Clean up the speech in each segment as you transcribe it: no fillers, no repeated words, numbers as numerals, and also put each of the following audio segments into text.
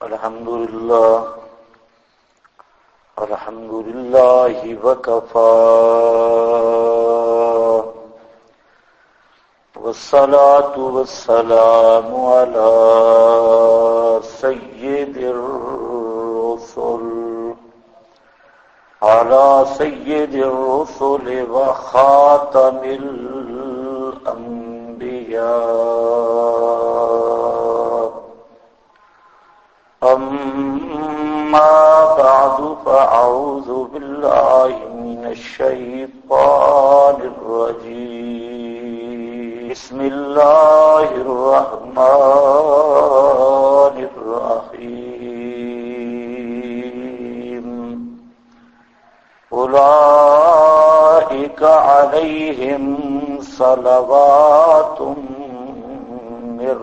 الحمد لله وكفى والصلاة والسلام على سيد الرسل وخاتم الأنبياء. أما بعد فأعوذ بالله من الشيطان الرجيم. بسم الله الرحمن الرحيم. أولئك عليهم صلوات من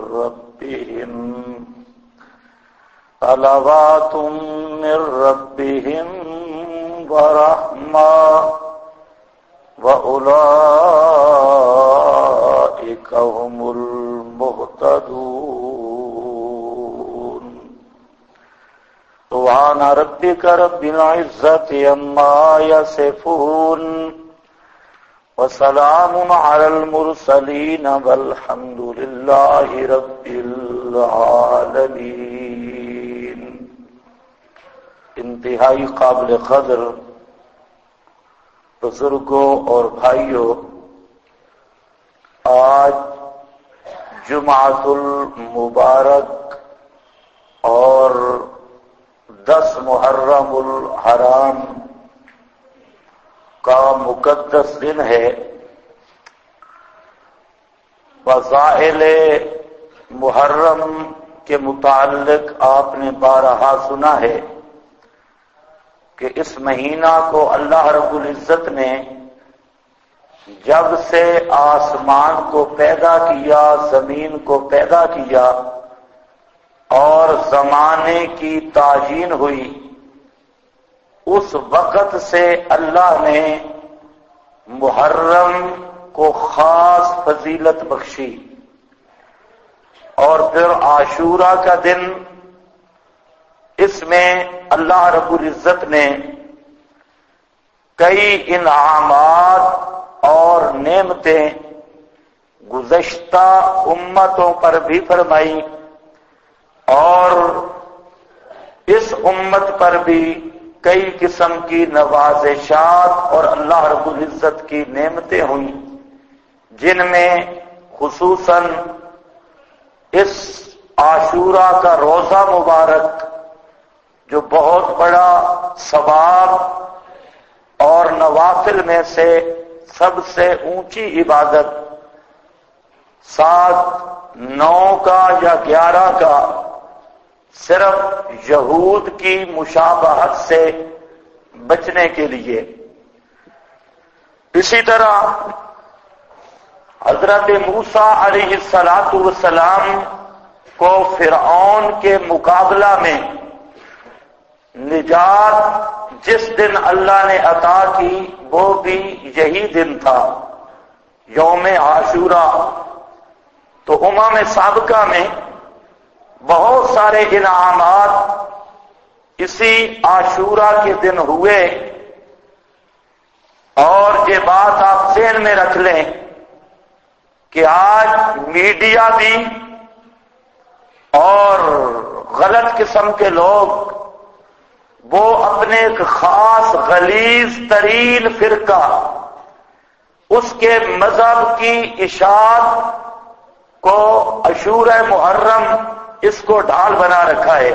ربهم ورحمة وأولئك هم المهتدون. سبحان ربك رب العزة عما يصفون وسلام على المرسلين والحمد لله رب العالمين. انتہائی قابل قدر بزرگوں اور بھائیوں، آج جمعۃ المبارک اور 10 محرم الحرام کا مقدس دن ہے. فضائل محرم کے متعلق آپ نے بارہا سنا ہے کہ اس مہینہ کو اللہ رب العزت نے جب سے آسمان کو پیدا کیا، زمین کو پیدا کیا اور زمانے کی تعیین ہوئی، اس وقت سے اللہ نے محرم کو خاص فضیلت بخشی. اور پھر عاشورہ کا دن، اس میں اللہ رب العزت نے کئی انعامات اور نعمتیں گزشتہ امتوں پر بھی فرمائی اور اس امت پر بھی کئی قسم کی نوازشات اور اللہ رب العزت کی نعمتیں ہوئیں، جن میں خصوصاً اس عاشورہ کا روزہ مبارک جو بہت بڑا ثواب اور نوافل میں سے سب سے اونچی عبادت 7، 9 کا یا 11 کا صرف یہود کی مشابہت سے بچنے کے لیے. اسی طرح حضرت موسیٰ علیہ السلام کو فرعون کے مقابلہ میں نجات جس دن اللہ نے عطا کی وہ بھی یہی دن تھا، یوم عاشورہ. تو امم سابقہ میں بہت سارے انعامات اسی عاشورہ کے دن ہوئے. اور یہ بات آپ ذہن میں رکھ لیں کہ آج میڈیا بھی اور غلط قسم کے لوگ وہ اپنے ایک خاص غلیظ ترین فرقہ اس کے مذہب کی اشاعت کو عاشورہ محرم اس کو ڈھال بنا رکھا ہے.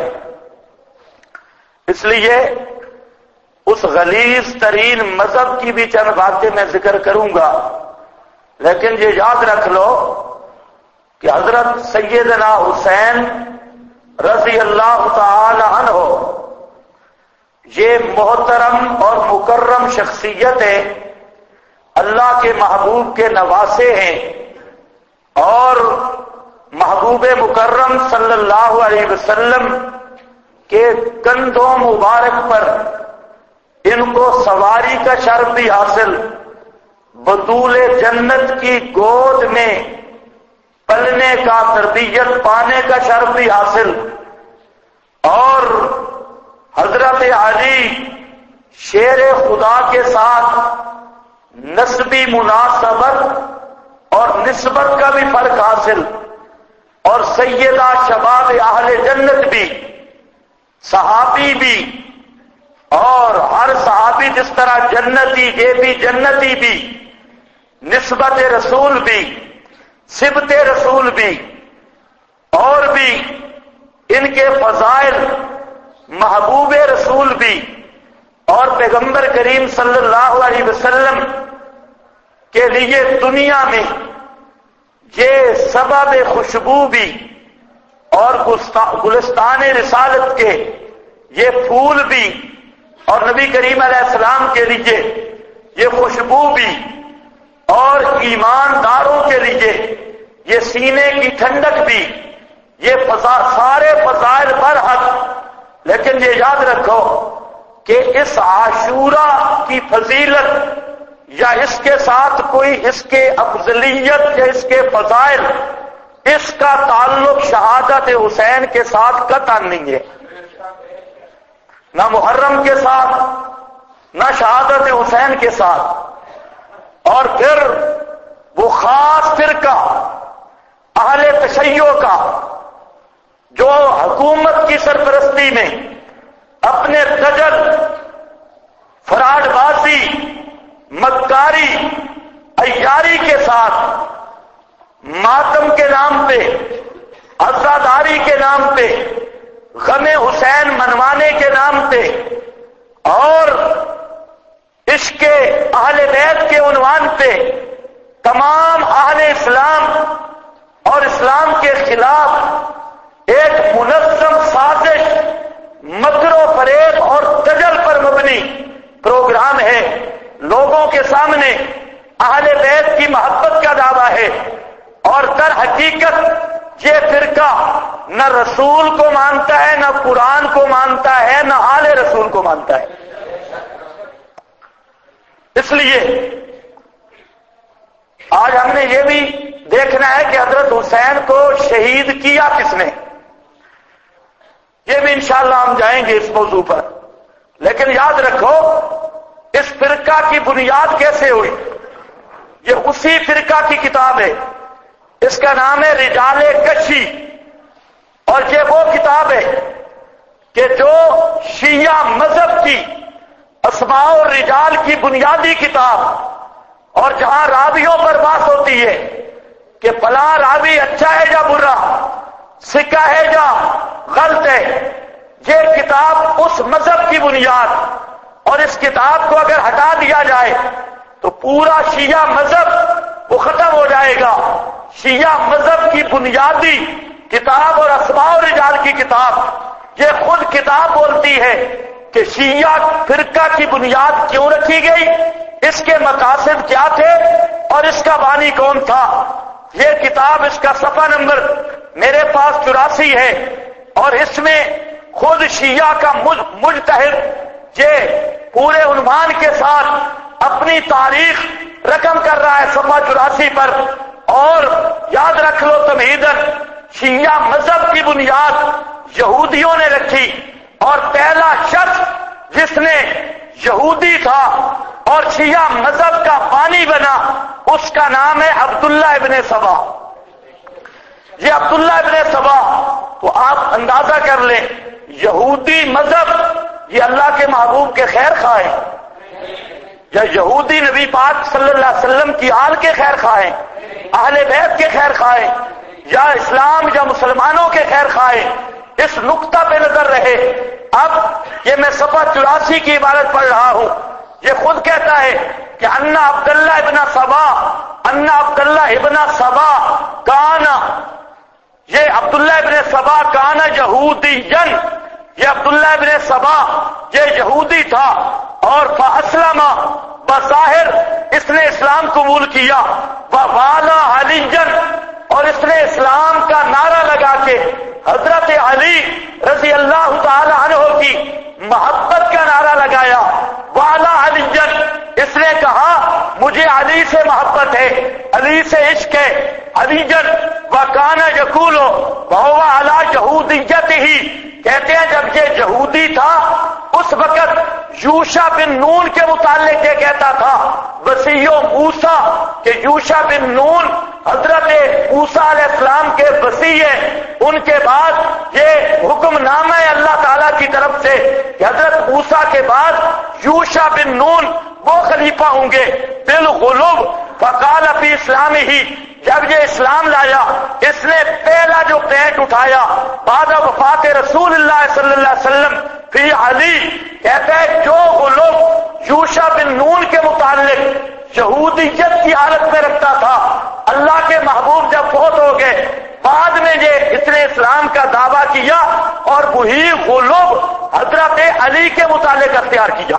اس لیے اس غلیظ ترین مذہب کی بھی چند باتیں میں ذکر کروں گا، لیکن یہ یاد رکھ لو کہ حضرت سیدنا حسین رضی اللہ تعالی عنہ یہ محترم اور مکرم شخصیت ہے، اللہ کے محبوب کے نواسے ہیں، اور محبوب مکرم صلی اللہ علیہ وسلم کے کندھوں مبارک پر ان کو سواری کا شرف بھی حاصل، بطول جنت کی گود میں پلنے کا، تربیت پانے کا شرف بھی حاصل، اور حضرت علی شیر خدا کے ساتھ نسبی مناسبت اور نسبت کا بھی فرق حاصل، اور سیدہ شباب اہل جنت بھی، صحابی بھی، اور ہر صحابی جس طرح جنتی یہ بھی جنتی بھی، نسبت رسول بھی، صبت رسول بھی، اور بھی ان کے فضائل، محبوب رسول بھی، اور پیغمبر کریم صلی اللہ علیہ وسلم کے لیے دنیا میں یہ سبب خوشبو بھی، اور گلستان رسالت کے یہ پھول بھی، اور نبی کریم علیہ السلام کے لیے یہ خوشبو بھی، اور ایمانداروں کے لیے یہ سینے کی ٹھنڈک بھی، یہ سارے فضائل برحق۔ لیکن یہ یاد رکھو کہ اس عاشورہ کی فضیلت یا اس کے ساتھ کوئی اس کے افضلیت یا اس کے فضائل، اس کا تعلق شہادت حسین کے ساتھ قطعا نہیں ہے، نہ محرم کے ساتھ نہ شہادت حسین کے ساتھ۔ اور پھر وہ خاص فرقہ اہل تشیع کا جو حکومت کی سرپرستی میں اپنے دجل، فراڈ بازی، مکاری، عیاری کے ساتھ ماتم کے نام پہ، عزاداری کے نام پہ، غم حسین منوانے کے نام پہ، اور عشق اہل بیت کے عنوان پہ تمام اہل اسلام اور اسلام کے خلاف ایک منظم سازش، مکر و فریب اور دجل پر مبنی پروگرام ہے۔ لوگوں کے سامنے اہل بیت کی محبت کا دعویٰ ہے، اور در حقیقت یہ فرقہ نہ رسول کو مانتا ہے، نہ قرآن کو مانتا ہے، نہ آل رسول کو مانتا ہے۔ اس لیے آج ہم نے یہ بھی دیکھنا ہے کہ حضرت حسین کو شہید کیا کس نے، یہ بھی انشاءاللہ ہم جائیں گے اس موضوع پر۔ لیکن یاد رکھو اس فرقہ کی بنیاد کیسے ہوئی، یہ اسی فرقہ کی کتاب ہے، اس کا نام ہے رجال کشی، اور یہ وہ کتاب ہے کہ جو شیعہ مذہب کی اسماء اور رجال کی بنیادی کتاب، اور جہاں راویوں پر بات ہوتی ہے کہ فلاں راوی اچھا ہے یا برا، سکہ ہے یا غلط ہے، یہ کتاب اس مذہب کی بنیاد، اور اس کتاب کو اگر ہٹا دیا جائے تو پورا شیعہ مذہب وہ ختم ہو جائے گا۔ شیعہ مذہب کی بنیادی کتاب اور اسماء و رجال کی کتاب، یہ خود کتاب بولتی ہے کہ شیعہ فرقہ کی بنیاد کیوں رکھی گئی، اس کے مقاصد کیا تھے، اور اس کا بانی کون تھا۔ یہ کتاب، اس کا صفحہ نمبر میرے پاس 84 ہے، اور اس میں خود شیعہ کا مجتہد یہ پورے عنوان کے ساتھ اپنی تاریخ رقم کر رہا ہے صفحہ 84 پر۔ اور یاد رکھ لو تمہیداً، شیعہ مذہب کی بنیاد یہودیوں نے رکھی، اور پہلا شخص جس نے یہودی تھا اور شیعہ مذہب کا بانی بنا، اس کا نام ہے عبداللہ ابن سبا۔ یہ عبداللہ ابن سبا، تو آپ اندازہ کر لیں یہودی مذہب یہ اللہ کے محبوب کے خیر خواہ ہیں، یا یہودی نبی پاک صلی اللہ علیہ وسلم کی آل کے خیر خواہ ہیں، اہل بیت کے خیر خواہ ہیں، یا اسلام یا مسلمانوں کے خیر خواہ ہیں، اس نقطہ پہ نظر رہے۔ اب یہ میں صفحہ 84 کی عبارت پڑھ رہا ہوں، یہ خود کہتا ہے کہ ان عبداللہ ابن سبا کانا، یہ عبداللہ ابن سبا کانا یہودی، یہ عبداللہ ابن سبا یہ یہودی تھا، اور فاسلم، بظاہر اس نے اسلام قبول کیا، ووالا علی، اور اس نے اسلام کا نعرہ لگا کے حضرت علی رضی اللہ تعالی عنہ کی محبت کا نعرہ لگایا، والا علی، اس نے کہا مجھے علی سے محبت ہے، علی سے عشق ہے، علی وکانا یقول وهو علی یہودیتہ، کہتے ہیں جب یہ یہودی تھا اس وقت یوشع بن نون کے متعلق یہ کہتا تھا وصی موسیٰ کہ یوشع بن نون حضرت موسیٰ علیہ السلام کے وصی ہیں، ان کے بعد یہ حکم نامہ ہے اللہ تعالیٰ کی طرف سے کہ حضرت موسیٰ کے بعد یوشع بن نون وہ خلیفہ ہوں گے بالغلب فقال فی اسلام ہی، جب یہ اسلام لایا اس نے پہلا جو پینٹ اٹھایا بعد وفات رسول اللہ صلی اللہ علیہ وسلم فی علی، کہتا ہے جو غلب یوشع بن نون کے متعلق یہودیت کی حالت میں رکھتا تھا، اللہ کے محبوب جب فوت ہو گئے بعد میں یہ اس نے اسلام کا دعویٰ کیا اور وہی غلب حضرت علی کے متعلق اختیار کیا،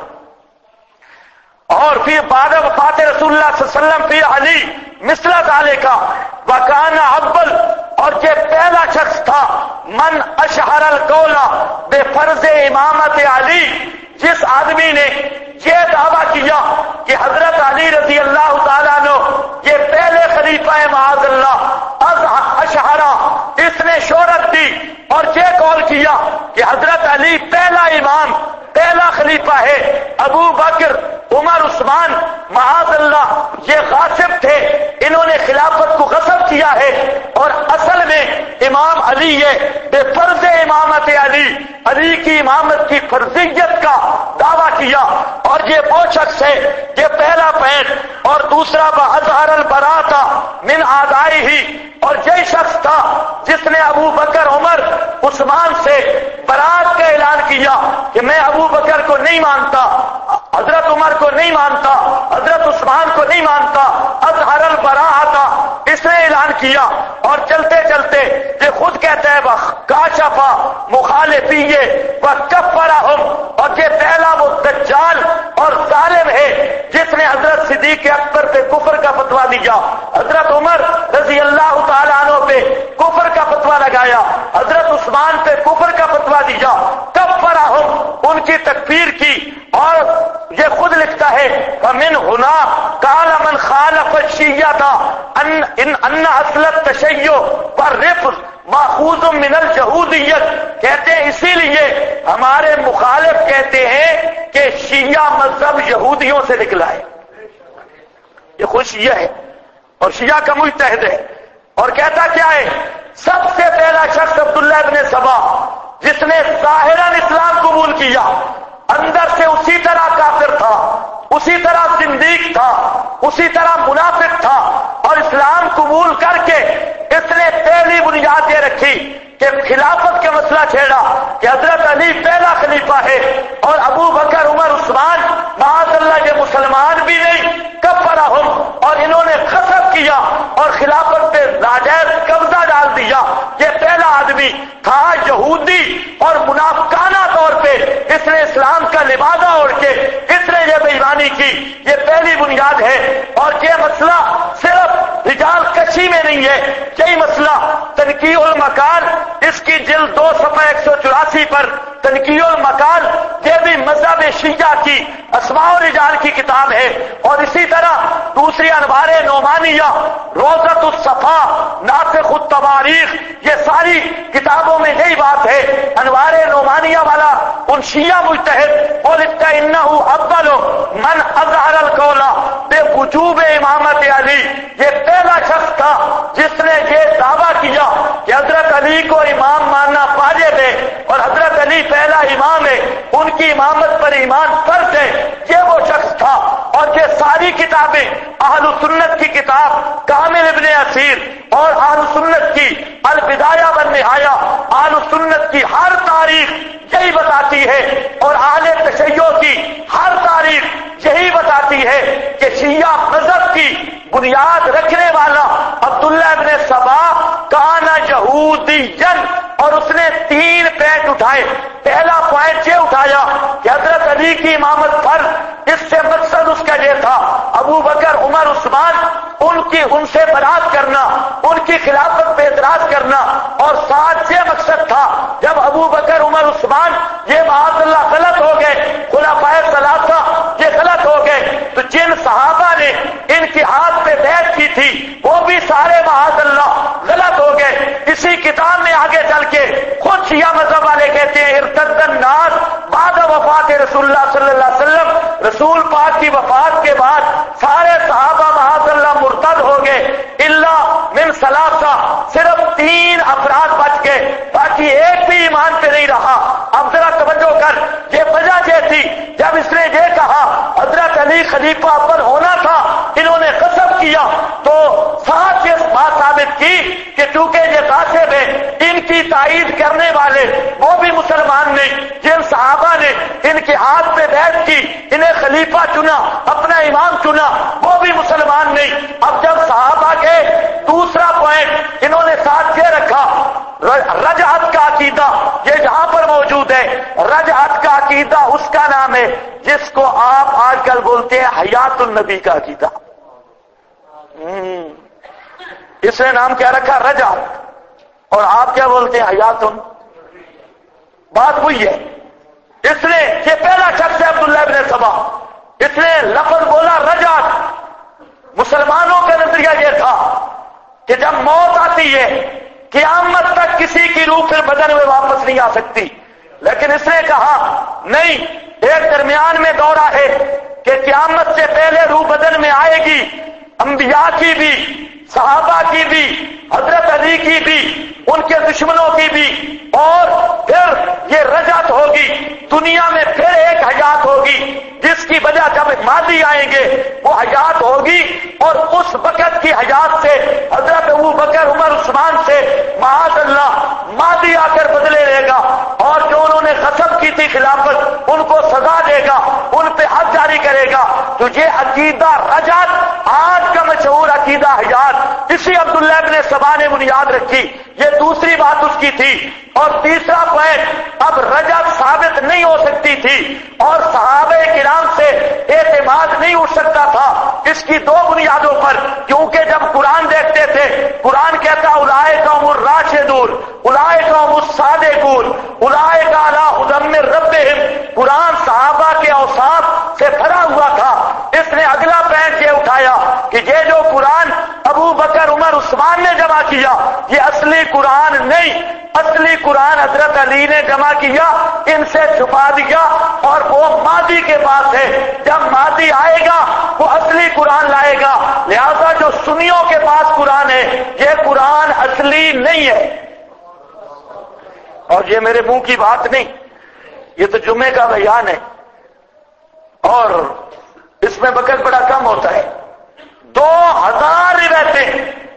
اور پھر بعد وفات رسول اللہ صلی اللہ علیہ وسلم فی علی مثل ذالک وکان اول، اور یہ پہلا شخص تھا من اشہر القول بفرض امامت علی، جس آدمی نے یہ دعویٰ کیا کہ حضرت علی رضی اللہ تعالیٰ عنہ یہ پہلے خلیفہ معاذ اللہ از اشہرا، اس نے شہرت دی اور یہ قول کیا کہ حضرت علی پہلا امام پہلا خلیفہ ہے، ابو بکر عمر عثمان معاذ اللہ یہ غاصب تھے، انہوں نے خلافت کو غصب کیا ہے، اور اصل میں امام علی یہ بے فرض امامت علی، علی کی امامت کی فرضیت کا دعویٰ کیا، اور یہ وہ شخص ہے یہ پہلا پینٹ، اور دوسرا بأظہر البراءۃ من اعدائہ، اور یہی شخص تھا جس نے ابو بکر عمر عثمان سے برات کا اعلان کیا کہ میں ابو بکر کو نہیں مانتا، حضرت عمر کو نہیں مانتا، حضرت عثمان کو نہیں مانتا، اظہر البراءۃ اس نے اعلان کیا، اور چلتے چلتے یہ خود کہتا ہے کاشف مخالفیہ وکفرہم، اور یہ پہلا وہ دجال اور ظالم ہے جس نے حضرت صدیق اکبر پہ کفر کا فتویٰ دیا، حضرت عمر رضی اللہ تعالیٰ عنہ پہ کفر کا فتویٰ لگایا، حضرت عثمان پہ کفر کا فتویٰ دیا، کفرہم ان کی تکفیر کی، اور یہ خود لکھتا ہے فمن ہنا قال من خالف الشیعہ ان اصل التشیع والرفض ماخوذ من الجہودیت، کہتے ہیں اسی لیے ہمارے مخالف کہتے ہیں کہ شیعہ مذہب یہودیوں سے نکلا ہے، یہ خود شیعہ ہے اور شیعہ کا مجتہد ہے، اور کہتا کیا ہے سب سے پہلا شخص عبداللہ ابن سبا جس نے ظاہراً اسلام قبول کیا، اندر سے اسی طرح کافر تھا، اسی طرح زندیق تھا، اسی طرح منافق تھا، اور اسلام قبول کر کے اس نے پہلی بنیاد یہ رکھی کہ خلافت کا مسئلہ چھیڑا کہ حضرت علی پہلا خلیفہ ہے، اور ابو بکر عمر عثمان معاذ اللہ یہ مسلمان بھی نہیں، کفرہم، اور انہوں نے غصب کیا اور خلافت پہ ناجائز قبضہ ڈال دیا، یہ پہلا آدمی تھا یہودی اور منافقانہ طور پہ اس نے اسلام کا لبادہ اوڑھ کے اس نے یہ بےایمانی کی، یہ پہلی بنیاد ہے، اور یہ مسئلہ صرف رجال کشی میں نہیں ہے، یہی مسئلہ تنقیح المقال اس کی جلد 2 صفحہ 184 پر تنقیح المقال یہ بھی مذہب شیعہ کی اسماء و رجال کی کتاب ہے، اور اسی طرح دوسری انوار نعمانیہ، روضۃ الصفا، ناسخ التواریخ، یہ ساری کتابوں میں یہی بات ہے، انوار نعمانیہ والا ان شیعہ مجتہد وہ لکھتا ہے انہ اول من اظہر القول بوجوب امامت علی، یہ پہلا شخص تھا جس نے یہ دعویٰ کیا کہ حضرت علی کو امام ماننا واجب ہے اور حضرت علی پہلا امام ہے، ان کی امامت پر ایمان فرض ہے، یہ وہ شخص تھا، اور یہ ساری کتابیں اہل سنت کی کتاب کامل ابن اسیر اور اہل سنت کی البدایہ والنہایہ، اہل سنت کی ہر تاریخ یہی بتاتی ہے، اور اہل تشیع کی ہر تاریخ یہی بتاتی ہے کہ شیعہ مذہب کی بنیاد رکھنے والا عبداللہ ابن سبا کان یہودیًا، اور اس نے 3 پوائنٹ اٹھائے، پہلا پوائنٹ یہ اٹھایا کہ حضرت علی کی امامت فرض، اس سے مقصد اس کا یہ تھا ابو بکر عمر عثمان ان سے برات کرنا، ان کی خلافت پہ اعتراض کرنا، اور ساتھ یہ مقصد تھا جب ابو بکر عمر عثمان یہ معاذ اللہ غلط ہو گئے، خلفائے ثلاثہ یہ غلط ہو گئے، تو جن صحابہ نے ان کے ہاتھ پہ بیعت کی تھی وہ بھی سارے معاذ اللہ غلط ہو گئے، اسی کتاب میں آگے چل کے خود شیعہ مذہب والے کہتے کہتے ہیں ارتد الناس بعد وفات رسول اللہ صلی اللہ علیہ وسلم، رسول پاک کی وفات کے بعد سارے صحابہ معاذ اللہ مرتد ہو گئے الا من ثلاثہ، صرف 3 افراد بچ گئے، باقی ایک بھی ایمان پہ نہیں رہا۔ اب ذرا توجہ کر، یہ وجہ یہ تھی جب اس نے یہ کہا حضرت علی خلیفہ اول ہونا تھا، انہوں نے قسم کیا تو ساتھ یہ بات ثابت کی کہ چونکہ یہ غاصب ہے، ان کی تائید کرنے والے وہ بھی مسلمان نہیں، جن صحابہ نے ان کے ہاتھ پہ بیعت کی، انہیں خلیفہ چنا، اپنا امام چنا، وہ بھی مسلمان نہیں۔ اب جب صحابہ کے دوسرا پوائنٹ انہوں نے ساتھ یہ رکھا رجعت کا عقیدہ، یہ جہاں پر موجود ہے، رجعت کا عقیدہ اس کا نام ہے جس کو آپ آج کل بولتے ہیں حیات النبی کا عقیدہ۔ اس نے نام کیا رکھا؟ رجعت، اور آپ کیا بولتے ہیں؟ حیات بات وہی ہے۔ اس نے یہ پہلا شخص ہے عبداللہ ابن سبا، اس نے لفظ بولا رجعت۔ مسلمانوں کا نظریہ یہ تھا کہ جب موت آتی ہے قیامت تک کسی کی روح پھر بدن میں واپس نہیں آ سکتی، لیکن اس نے کہا نہیں، ایک درمیان میں دورہ ہے کہ قیامت سے پہلے روح بدن میں آئے گی، انبیاء کی بھی، صحابہ کی بھی، حضرت علی کی بھی، ان کے دشمنوں کی بھی، اور پھر یہ رجعت ہوگی، دنیا میں پھر ایک حیات ہوگی جس کی وجہ جب مادی آئیں گے وہ حیات ہوگی، اور اس وقت کی حیات سے حضرت ابو بکر عمر عثمان سے معاذ اللہ مادی آ کر بدلے لے گا، اور جو انہوں نے قسم کی تھی خلافت ان کو سزا دے گا، ان پہ حد جاری کرے گا۔ تو یہ عقیدہ رجعت آج کا مشہور عقیدہ حیات، اسی عبداللہ ابن سبا نے بنیاد رکھی، یہ دوسری بات اس کی تھی۔ اور تیسرا پوائنٹ، اب رجعت ثابت نہیں ہو سکتی تھی اور صحابہ کرام سے اعتماد نہیں اٹھ سکتا تھا اس کی 2 بنیادوں پر، کیونکہ جب قرآن دیکھتے تھے قرآن کہتا اولئک هم الراشدون اولئک هم الصادقون اولئک علی ھدی من ربہم، قرآن صحابہ کے اوصاف سے بھرا ہوا تھا۔ اس نے اگلا پوائنٹ یہ اٹھایا کہ یہ جو قرآن ابو بکر عمر عثمان نے جمع کیا یہ اصلی قرآن نہیں، اصلی قرآن حضرت علی نے جمع کیا، ان سے چھپا دیا، اور وہ مادی کے پاس ہے، جب مادی آئے گا وہ اصلی قرآن لائے گا۔ لہذا جو سنیوں کے پاس قرآن ہے یہ قرآن اصلی نہیں ہے، اور یہ میرے منہ کی بات نہیں، یہ تو جمعے کا بیان ہے، اور اس میں وقت بڑا کم ہوتا ہے۔ 2000 روایتیں،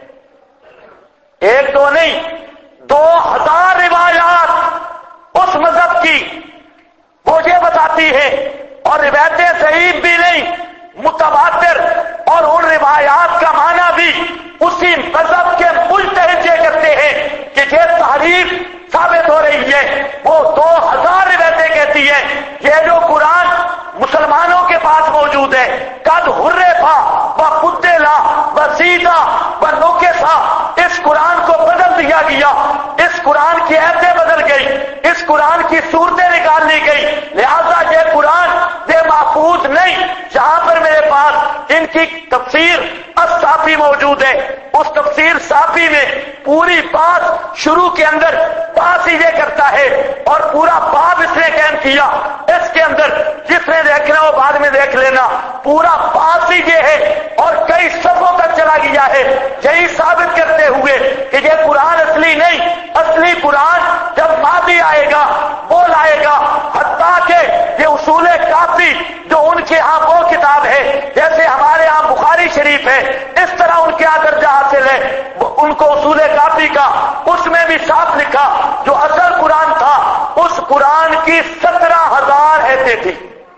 1 2 نہیں، 2000 روایات اس مذہب کی وہ یہ بتاتی ہے، اور روایتیں صحیح بھی نہیں، متواتر، اور ان روایات کا معنی بھی اسی مذہب کے مجتہد یہ کرتے ہیں کہ یہ تحریف ثابت ہو رہی ہے۔ وہ 2000 روایتیں کہتی ہے یہ جو قرآن مسلمانوں کے پاس موجود ہے، قد حرفا و بدلا و زیدا و نقصا، اس قرآن کو بدل دیا گیا، اس قرآن کی ایتیں بدل گئی، اس قرآن کی صورتیں نکال لی گئی، لہذا یہ قرآن یہ محفوظ نہیں۔ جہاں پر میرے پاس ان کی تفسیر الصافی موجود ہے، اس تفسیر صافی میں پوری بات شروع کے اندر بات ہی یہ کرتا ہے، اور پورا باب اس نے قائم کیا، اس کے اندر جس نے دیکھنا وہ بعد میں دیکھ لینا، پورا بات ہی یہ ہے، اور کئی صفوں تک چلا گیا ہے یہی ثابت کرتے ہوئے کہ یہ قرآن اصلی نہیں، اصلی قرآن جب مادی آئے گا وہ لائے گا، حتیٰ کہ یہ اصول کافی جو ان کے ہاں وہ کتاب ہے جیسے ہمارے ہاں بخاری شریف ہے، اس طرح ان کے ہاں درجہ حاصل ہے، ان کو اصول کافی کا، اس میں بھی صاف لکھا جو اصل قرآن تھا اس قرآن کی 17,000 آیتیں تھی۔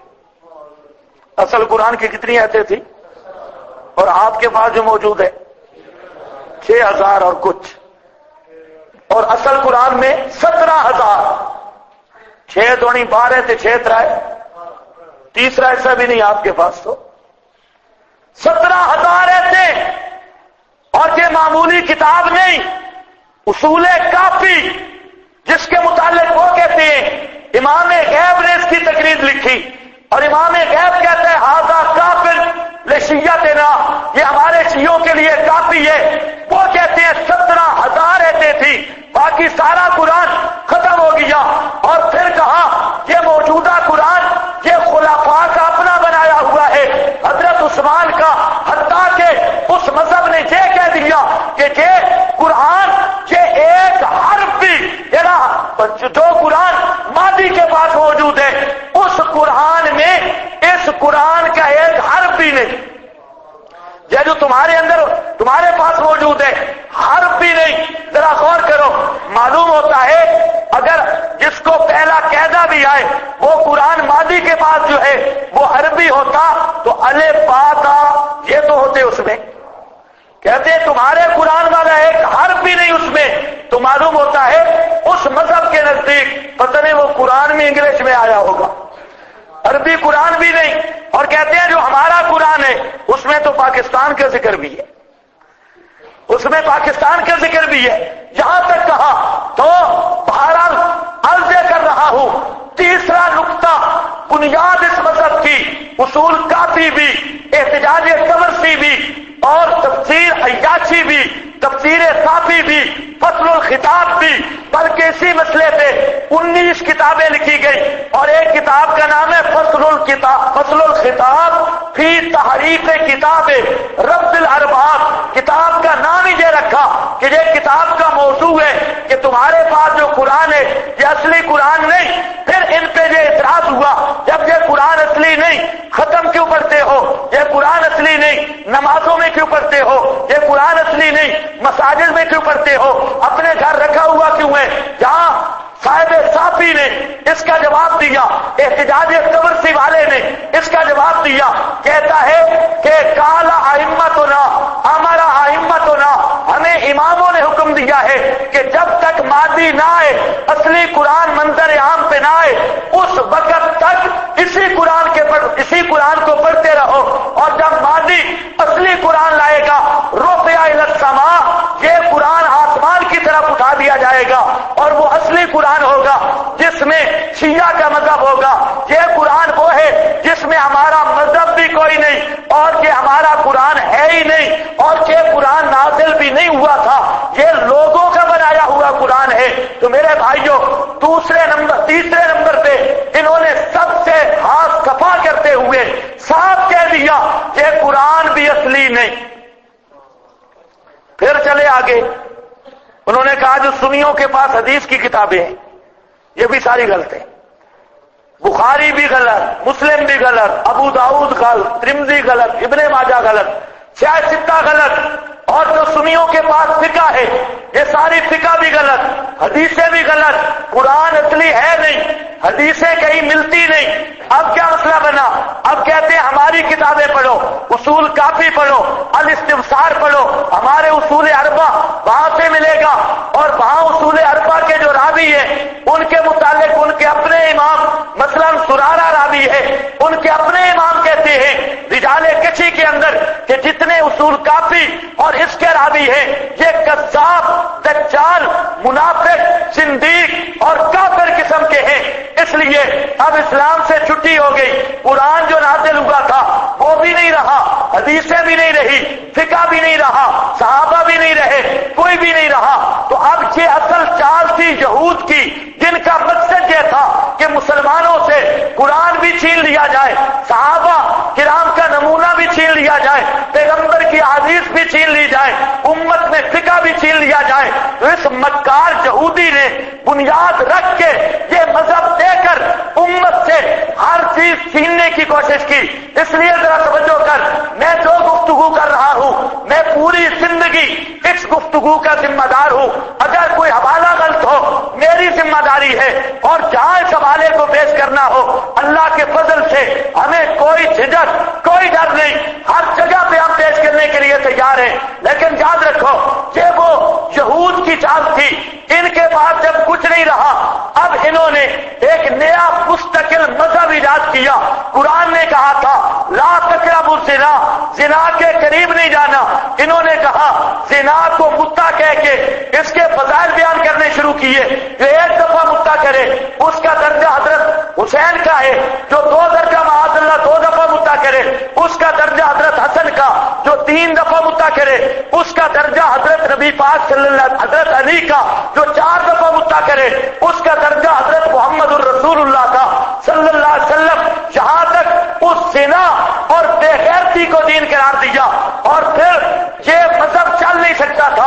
اصل قرآن کی کتنی آیتیں تھی؟ اور آپ کے پاس جو موجود ہے 6,000 اور کچھ، اور اصل قرآن میں 17,000، 6 دوڑی 12 تھے، 6 ترائے، تیسرا ایسا بھی نہیں آپ کے پاس، تو 17,000 ایسے، اور یہ معمولی کتاب نہیں، اصول کافی جس کے متعلق وہ کہتے ہیں امام غیب نے اس کی تقریر لکھی، اور امام غیب کہتے ہیں ھذا کافر لشیعتنا، یہ ہمارے شیعوں کے لیے کافی ہے۔ وہ کہتے ہیں 17,000 ایتیں تھی، باقی سارا قرآن ختم ہو گیا، اور کہ قرآن یہ ایک حرف بھی جو قرآن ماضی کے پاس موجود ہے اس قرآن میں اس قرآن کا ایک حرف بھی نہیں، یہ جو تمہارے پاس موجود ہے حرف بھی نہیں۔ ذرا غور کرو، معلوم ہوتا ہے اگر جس کو پہلا قاعدہ بھی آئے وہ قرآن ماضی کے پاس جو ہے وہ عربی ہوتا تو الف با تا یہ تو ہوتے اس میں، کہتے ہیں تمہارے قرآن والا ایک حرف بھی نہیں اس میں، تو معلوم ہوتا ہے اس مذہب کے نزدیک پتہ نہیں وہ قرآن میں انگلش میں آیا ہوگا، عربی قرآن بھی نہیں۔ اور کہتے ہیں جو ہمارا قرآن ہے اس میں تو پاکستان کا ذکر بھی ہے، اس میں پاکستان کا ذکر بھی ہے، یہاں تک کہا تو بہرحال عرض کر رہا ہوں تیسرا نقطہ بنیاد اس مذہب کی اصول کافی بھی، احتجاج طبرسی بھی اور تفسیر عیاشی بھی، تفسیر صافی بھی، فصل الخطاب بھی، بلکہ اسی مسئلے پہ 19 کتابیں لکھی گئی اور ایک کتاب کا نام ہے فصل الخطاب فی تحریف کتاب رب الارباب، کتاب کا نام ہی یہ رکھا کہ یہ کتاب کا موضوع ہے کہ تمہارے پاس جو قرآن ہے یہ اصلی قرآن نہیں۔ پھر ان پہ یہ اعتراض ہوا جب یہ قرآن اصلی نہیں ختم کیوں پڑھتے ہو، یہ قرآن اصلی نہیں نمازوں میں کیوں پڑھتے ہو، یہ قرآن اصلی نہیں مساجد میں کیوں پڑھتے ہو، اپنے گھر رکھا ہوا کیوں ہے؟ جہاں صاحب صافی نے اس کا جواب دیا، احتجاج طبرسی والے نے اس کا جواب دیا، کہتا ہے کہ کالا ائمتنا ہمارا ائمتنا، ہمیں اماموں نے حکم دیا ہے کہ جب تک ماضی نہ آئے اصلی قرآن منظر عام پہ نہ آئے اس وقت تک اسی قرآن کو پڑھتے رہو، اور جب ماضی اصلی قرآن لائے گا رفع الی السماء، یہ قرآن آسمان کی طرف اٹھا دیا جائے گا اور وہ اصلی قرآن ہوگا جس میں شیعہ کا مذہب ہوگا۔ یہ قرآن وہ ہے جس میں ہمارا مذہب بھی کوئی نہیں اور یہ ہمارا قرآن ہے ہی نہیں اور یہ قرآن نازل بھی نہیں ہوا تھا، یہ لوگوں کا بنایا ہوا قرآن ہے۔ تو میرے بھائیوں تیسرے نمبر پہ انہوں نے سب سے ہاتھ صفا کرتے ہوئے صاف کہہ دیا یہ قرآن بھی اصلی نہیں۔ پھر چلے آگے، انہوں نے کہا جو سنیوں کے پاس حدیث کی کتابیں ہیں یہ بھی ساری غلط ہیں، بخاری بھی غلط، مسلم بھی غلط، ابو داؤد غلط، ترمذی غلط، ابن ماجہ غلط، سیاہ ستہ غلط، اور جو سنیوں کے پاس فقہ ہے یہ ساری فقہ بھی غلط، حدیثیں بھی غلط، قرآن اصلی ہے نہیں، حدیثیں کہیں ملتی نہیں۔ اب کیا مسئلہ بنا؟ اب کہتے ہیں ہماری کتابیں پڑھو، اصول کافی پڑھو، الاستبصار پڑھو، ہمارے اصول اربع وہاں سے ملے گا، اور وہاں اصول اربع کے جو راوی ہیں ان کے متعلق ان کے اپنے امام مثلا سرارہ راوی ہے، ان کے اپنے امام کہتے ہیں رجال کچھی کے اندر کہ جتنے اصول کافی اور اس کے راوی ہیں یہ کذاب، دجال، منافق، زندیق اور کافر قسم کے ہیں۔ اس لیے اب اسلام سے چھٹی ہو گئی، قرآن جو نازل ہوا تھا وہ بھی نہیں رہا، حدیثیں بھی نہیں رہی، فقہ بھی نہیں رہا، صحابہ بھی نہیں رہے، کوئی بھی نہیں رہا۔ تو اب یہ اصل چال تھی یہود کی جن کا مقصد یہ تھا کہ مسلمانوں سے قرآن بھی چھین لیا جائے، صحابہ کرام کا نمونہ بھی چھین لیا جائے، پیغمبر کی حدیث بھی چھین لی جائے، امت میں فقہ بھی چھین لیا جائے۔ تو اس مکار یہودی نے بنیاد رکھ کے یہ مذہب دے کر امت سے ہر چیز چھیننے کی کوشش کی۔ اس لیے ذرا توجہ کر، میں جو گفتگو کر رہا ہوں میں پوری زندگی اس گفتگو کا ذمہ دار ہوں، اگر کوئی حوالہ غلط ہو میری ذمہ داری ہے، اور جہاں اس حوالے کو پیش کرنا ہو اللہ کے فضل سے ہمیں کوئی جھجک کوئی ڈر نہیں، ہر جگہ پہ ہم پیش کرنے کے لیے تیار ہیں۔ لیکن یاد رکھو کہ وہ یہود کی چال تھی، ان کے پاس جب کچھ نہیں رہا اب انہوں نے ایک نیا مستقل مذہب ایجاد کیا۔ قرآن نے کہا تھا لا تقربوا الزنا، زنا کے قریب نہیں جانا، انہوں نے کہا زنا کو متع کہہ کے اس کے فضائل بیان کرنے شروع کیے، جو ایک دفعہ متع کرے اس کا درجہ حضرت حسین کا ہے، جو 2 درجہ معاذ اللہ 2 دفعہ متع کرے اس کا درجہ حضرت حسن کا، جو 3 دفعہ متع کرے اس کا درجہ حضرت نبی پاک صلی اللہ حضرت علی کا، جو 4 دفعہ متع کرے اس کا درجہ حضرت محمد الرسول اللہ کا صلی اللہ علیہ وسلم، جہاں تک اس زنا اور بے غیرتی کو دین قرار دیا۔ اور پھر یہ مذہب چل نہیں سکتا تھا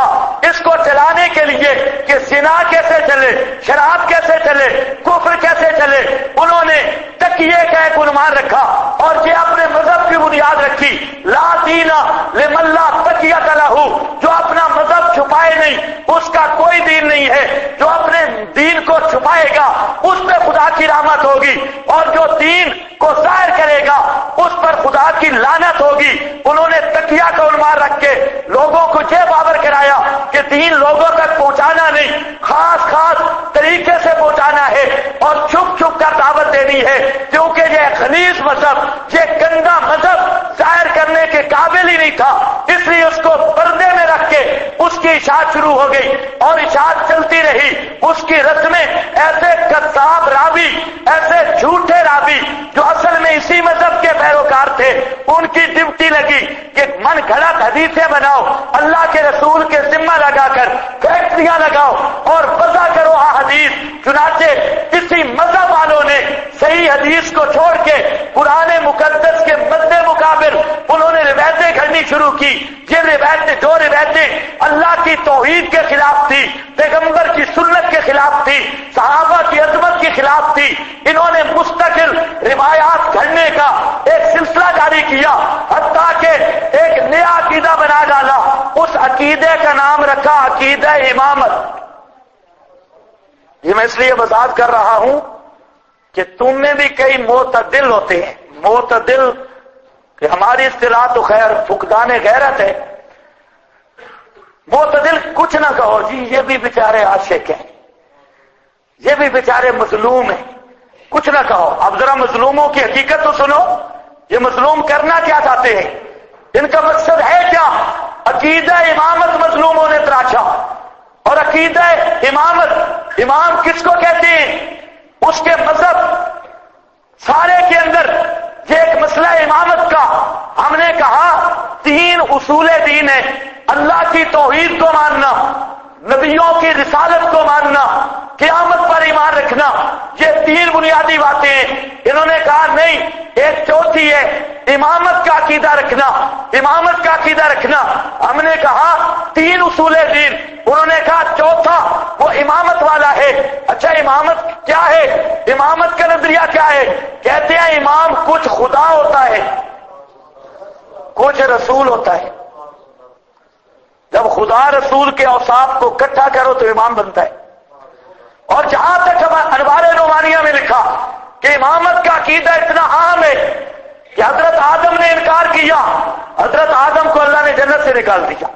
اس کو چلانے کے لیے کہ زنا کیسے چلے، شراب کیسے چلے، کفر کیسے چلے، انہوں نے تکیے کا ایک عنوان رکھا اور یہ اپنے مذہب کی بنیاد رکھی، لا دین لمن لا تقیۃ لہ، جو اپنا مذہب چھپائے نہیں اس کا کوئی دین نہیں ہے، جو اپنے دین کو چھپائے گا اس پہ خدا کی رحمت ہوگی، اور جو دین کو ظاہر کرے گا اس پر خدا کی لعنت ہوگی۔ انہوں نے تقیہ کا عنوان رکھ کے لوگوں کو یہ باور کرایا کہ دین لوگوں تک پہنچانا نہیں، خاص خاص طریقے سے پہنچانا ہے اور چھپ چھپ کر دعوت دینی ہے، کیونکہ یہ خلیص مذہب، یہ گندا مذہب ظاہر کرنے کے قابل ہی نہیں تھا، اس لیے اس کو پردے میں رکھ کے اس کی اشاعت شروع ہو گئی اور اشاعت چلتی رہی۔ اس کی رسمیں ایسے کذاب راوی، ایسے جھوٹے راوی جو اصل میں اسی مذہب کے پیروکار تھے، ان کی ڈیوٹی لگی کہ من گھڑت حدیثیں بناؤ، اللہ کے رسول کے ذمہ لگا کر فیکٹریاں لگاؤ اور وضع کرو احادیث۔ چنانچہ کسی مذہب والوں نے صحیح حدیث کو چھوڑ کے قرآن مقدس کے مد مقابل انہوں نے روایتیں گھڑنی شروع کی۔ یہ روایتیں، جو روایتیں اللہ کی توحید کے خلاف تھی، پیغمبر کی سنت کے خلاف تھی، صحابہ کی عظمت کے خلاف تھی، انہوں نے مستقل روایات گھڑنے کا ایک سلسلہ جاری کیا، حتیٰ کہ ایک نیا عقیدہ بنا ڈالا۔ اس عقیدے کا نام رکھا عقیدہ امامت۔ یہ میں اس لیے وضاحت کر رہا ہوں کہ تم میں بھی کئی معتدل ہوتے ہیں۔ معتدل کہ ہماری اصطلاح تو خیر فقدان غیرت ہے۔ معتدل کچھ نہ کہو جی یہ بھی بیچارے عاشق ہیں، یہ بھی بیچارے مظلوم ہیں، کچھ نہ کہو۔ اب ذرا مظلوموں کی حقیقت تو سنو، یہ مظلوم کرنا کیا چاہتے ہیں، ان کا مقصد ہے کیا؟ عقیدہ امامت مظلوموں نے تراشا، اور عقیدہ امامت، امام کس کو کہتے ہیں؟ اس کے مذہب سارے کے اندر یہ ایک مسئلہ امامت کا، ہم نے کہا تین اصول دین ہے، اللہ کی توحید کو ماننا، نبیوں کی رسالت کو ماننا، قیامت پر ایمان رکھنا، یہ تین بنیادی باتیں ہیں۔ انہوں نے کہا نہیں، ایک چوتھی ہے امامت کا عقیدہ رکھنا، امامت کا عقیدہ رکھنا۔ ہم نے کہا تین اصول دین، انہوں نے کہا چوتھا وہ امامت والا ہے۔ اچھا امامت کیا ہے؟ امامت کا نظریہ کیا ہے؟ کہتے ہیں امام کچھ خدا ہوتا ہے، کچھ رسول ہوتا ہے۔ جب خدا رسول کے اوصاف کو اکٹھا کرو تو امام بنتا ہے۔ اور جہاں تک انوار نعمانیہ میں لکھا کہ امامت کا عقیدہ اتنا عام ہے کہ حضرت آدم نے انکار کیا، حضرت آدم کو اللہ نے جنت سے نکال دیا۔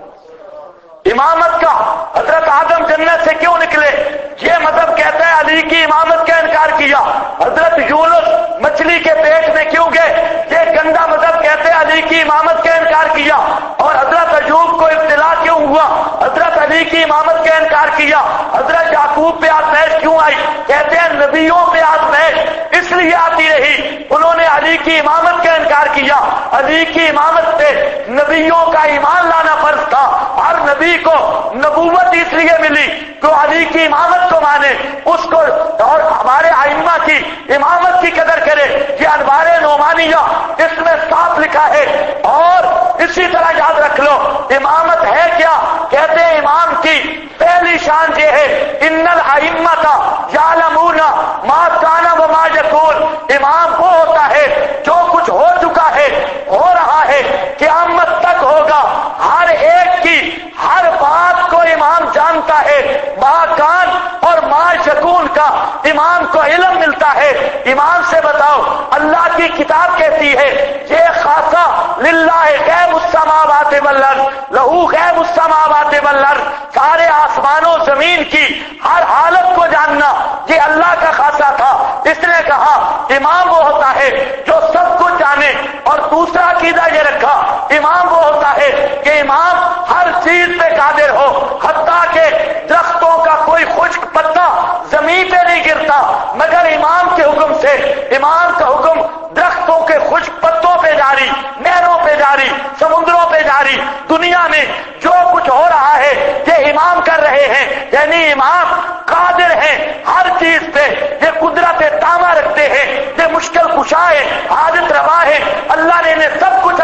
امامت کا حضرت آدم جنت سے کیوں نکلے؟ یہ مذہب کہتا ہے علی کی امامت کا انکار کیا۔ حضرت یونس مچھلی کے پیٹ میں کیوں گئے؟ یہ گندا مذہب کہتے ہیں علی کی امامت کا انکار کیا۔ اور حضرت ایوب کو ابتلا کیوں ہوا؟ حضرت علی کی امامت کا انکار کیا۔ حضرت یعقوب پہ آزمائش کیوں آئی؟ کہتے ہیں نبیوں پہ آزمائش اس لیے آتی رہی، انہوں نے علی کی امامت کا انکار کیا۔ علی کی امامت پہ نبیوں کا ایمان لانا فرض تھا، ہر نبی کو نبوت اس لیے ملی کہ علی کی امامت کو مانے، اس کو اور ہمارے ائمہ کی امامت کی قدر کرے۔ یہ انوار نعمانیہ اس میں صاف لکھا ہے۔ اور اسی طرح یاد رکھ لو امامت ہے کیا؟ کہتے ہیں امام کی پہلی شان یہ ہے ان الائمۃ یعلمون ما کان و ما یکون، امام وہ ہوتا ہے جو کچھ ہو چکا ہے، ہو رہا ہے، قیامت تک ہوگا، ہر ایک کی ہر بات کو امام جانتا ہے، ما کان اور ما یکون کا امام کو علم ملتا ہے۔ امام سے بتاؤ اللہ کی کتاب کہتی ہے یہ خاصہ للہ غیب السماوات والارض، لہو غیب السماوات والارض، سارے آسمانوں زمین کی ہر حالت کو جاننا یہ اللہ کا خاصہ تھا۔ اس نے کہا امام وہ ہوتا ہے جو سب کچھ جانے، اور دوسرا عقیدہ یہ رکھا امام وہ ہوتا ہے کہ امام ہر چیز پہ قادر ہو، حتیٰ کہ درختوں کا کوئی خشک پتا زمین پہ نہیں گرتا مگر امام کے حکم سے۔ امام کا حکم درختوں کے خشک پتوں پہ جاری، نہروں پہ جاری، سمندروں پہ جاری، دنیا میں جو کچھ ہو رہا ہے یہ امام کر رہے ہیں، یعنی امام قادر ہیں ہر چیز پہ، یہ قدرت تامہ رکھتے ہیں، یہ مشکل کشا ہے، حاجت روا ہے، اللہ نے انہیں سب کچھ عطا کر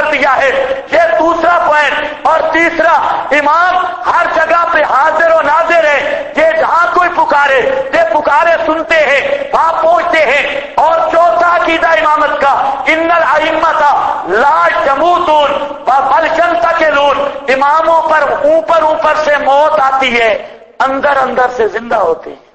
کر دیا ہے۔ یہ دوسرا پوائنٹ۔ اور تیسرا، امام ہر جگہ پہ حاضر و ناظر ہے، یہ جہاں کوئی پکارے یہ پکارے سنتے ہیں، وہاں پہنچتے ہیں۔ اور چوتھا عقیدہ امامت کا، ان الائمۃ لا یموتون بل ینتقلون، اماموں پر اوپر سے موت آتی ہے، اندر سے زندہ ہوتے ہیں۔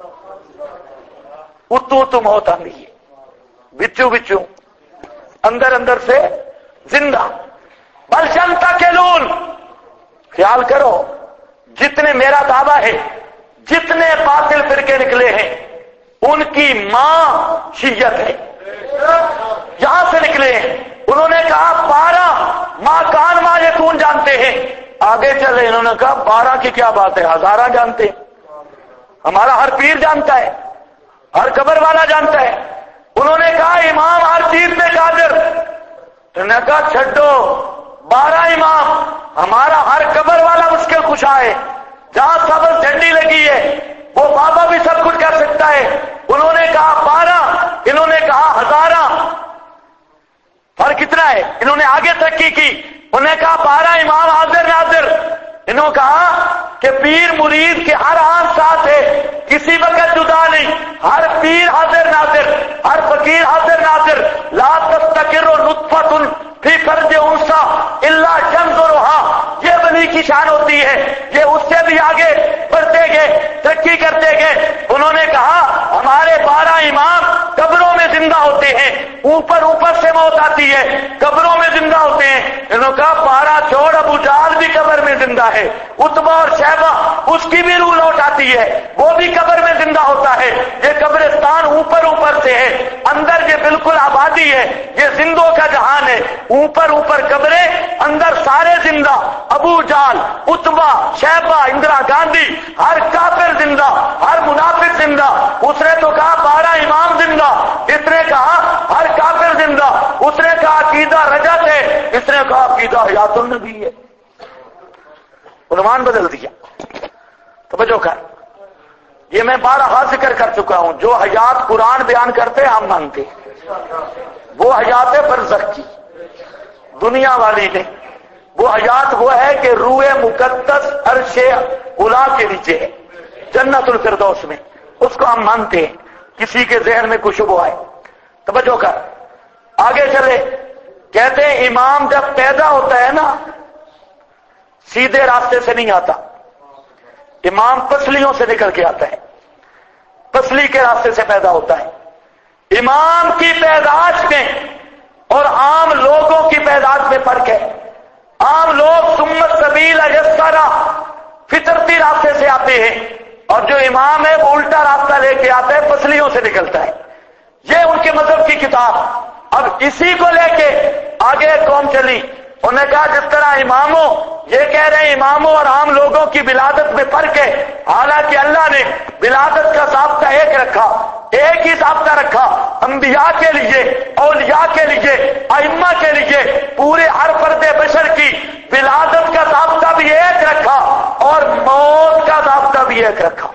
اتو موت آتی ہے، بچو اندر سے زندہ۔ بل ینتقلون، خیال کرو جتنے میرا دعویٰ ہے جتنے باطل فرقے نکلے ہیں ان کی ماں شیعت ہے، یہاں سے نکلے ہیں۔ انہوں نے کہا 12 ماں کان ماں یکون جانتے ہیں، آگے چلے انہوں نے کہا 12 کی کیا بات ہے، 1000 جانتے ہیں، ہمارا ہر پیر جانتا ہے، ہر قبر والا جانتا ہے۔ انہوں نے کہا امام ہر چیز میں قادر، انہوں نے کہا چھڈو 12 امام، ہمارا ہر قبر والا مشکل کشا ہے، جہاں سبز جھنڈی لگی ہے وہ بابا بھی سب کچھ کر سکتا ہے۔ انہوں نے کہا 12، انہوں نے کہا 1000، فرق کتنا ہے؟ انہوں نے آگے ترقی کی، انہوں نے کہا 12 امام حاضر ناظر، انہوں نے کہا کہ پیر مرید کے ہر آن ساتھ ہے، کسی وقت جدا نہیں، ہر پیر حاضر ناظر، ہر فقیر حاضر ناظر۔ لا تستقر نطفۃ فی فرج انثی الا ينظرها، یہ ولی کی شان ہوتی ہے، یہ اس سے بھی آگے بڑھتے گئے، ترقی کرتے گئے۔ انہوں نے کہا ہمارے 12 امام قبروں میں زندہ ہوتے ہیں، اوپر سے موت آتی ہے، قبروں میں زندہ ہوتے ہیں۔ انہوں نے کہا 12 چھوڑ، ابو جہل بھی قبر میں زندہ ہے، عتبہ اور شیبہ اس کی بھی روح لوٹ آتی ہے، وہ بھی قبر میں زندہ ہوتا ہے۔ یہ قبرستان اوپر سے ہے، اندر یہ بالکل آبادی ہے، یہ زندوں کا جہان ہے، اوپر قبریں، اندر سارے زندہ، ابو جہل، عتبہ، شیبہ، اندرا گاندھی، ہر کافر زندہ، ہر منافق زندہ۔ اس نے تو کہا 12 امام زندہ، اس نے کہا ہر کافر زندہ، اس نے کہا عقیدہ رجعت ہے، اس نے کہا عقیدہ حیات النبی ہے، عنوان بدل دیا۔ توجہ کر، یہ میں بارہا ذکر کر چکا ہوں، جو حیات قرآن بیان کرتے ہم مانتے، وہ حیات برزخ کی، دنیا والی نہیں۔ وہ حیات وہ ہے کہ روح مقدس عرش اولا کے نیچے ہے، جنت الفردوس میں، اس کو ہم مانتے ہیں، کسی کے ذہن میں کچھ شبہ آئے۔ توجہ کر، آگے چلے، کہتے ہیں امام جب پیدا ہوتا ہے نا سیدھے راستے سے نہیں آتا، امام پسلیوں سے نکل کے آتا ہے، پسلی کے راستے سے پیدا ہوتا ہے۔ امام کی پیدائش میں اور عام لوگوں کی پیدائش میں فرق ہے۔ عام لوگ سمت سبیل یسرا فطرتی راستے سے آتے ہیں، اور جو امام ہے وہ الٹا راستہ لے کے آتا ہے، پسلیوں سے نکلتا ہے۔ یہ ان کے مذہب کی کتاب۔ اب اسی کو لے کے آگے قوم چلی، انہوں نے کہا جس طرح اماموں، یہ کہہ رہے ہیں اماموں اور عام لوگوں کی ولادت میں فرق ہے، حالانکہ اللہ نے ولادت کا ضابطہ ایک رکھا، ایک ہی ضابطہ رکھا، انبیاء کے لیے، اولیاء کے لیے، ائمہ کے لیے، پورے ہر فرد بشر کی ولادت کا ضابطہ بھی ایک رکھا، اور موت کا ضابطہ بھی ایک رکھا۔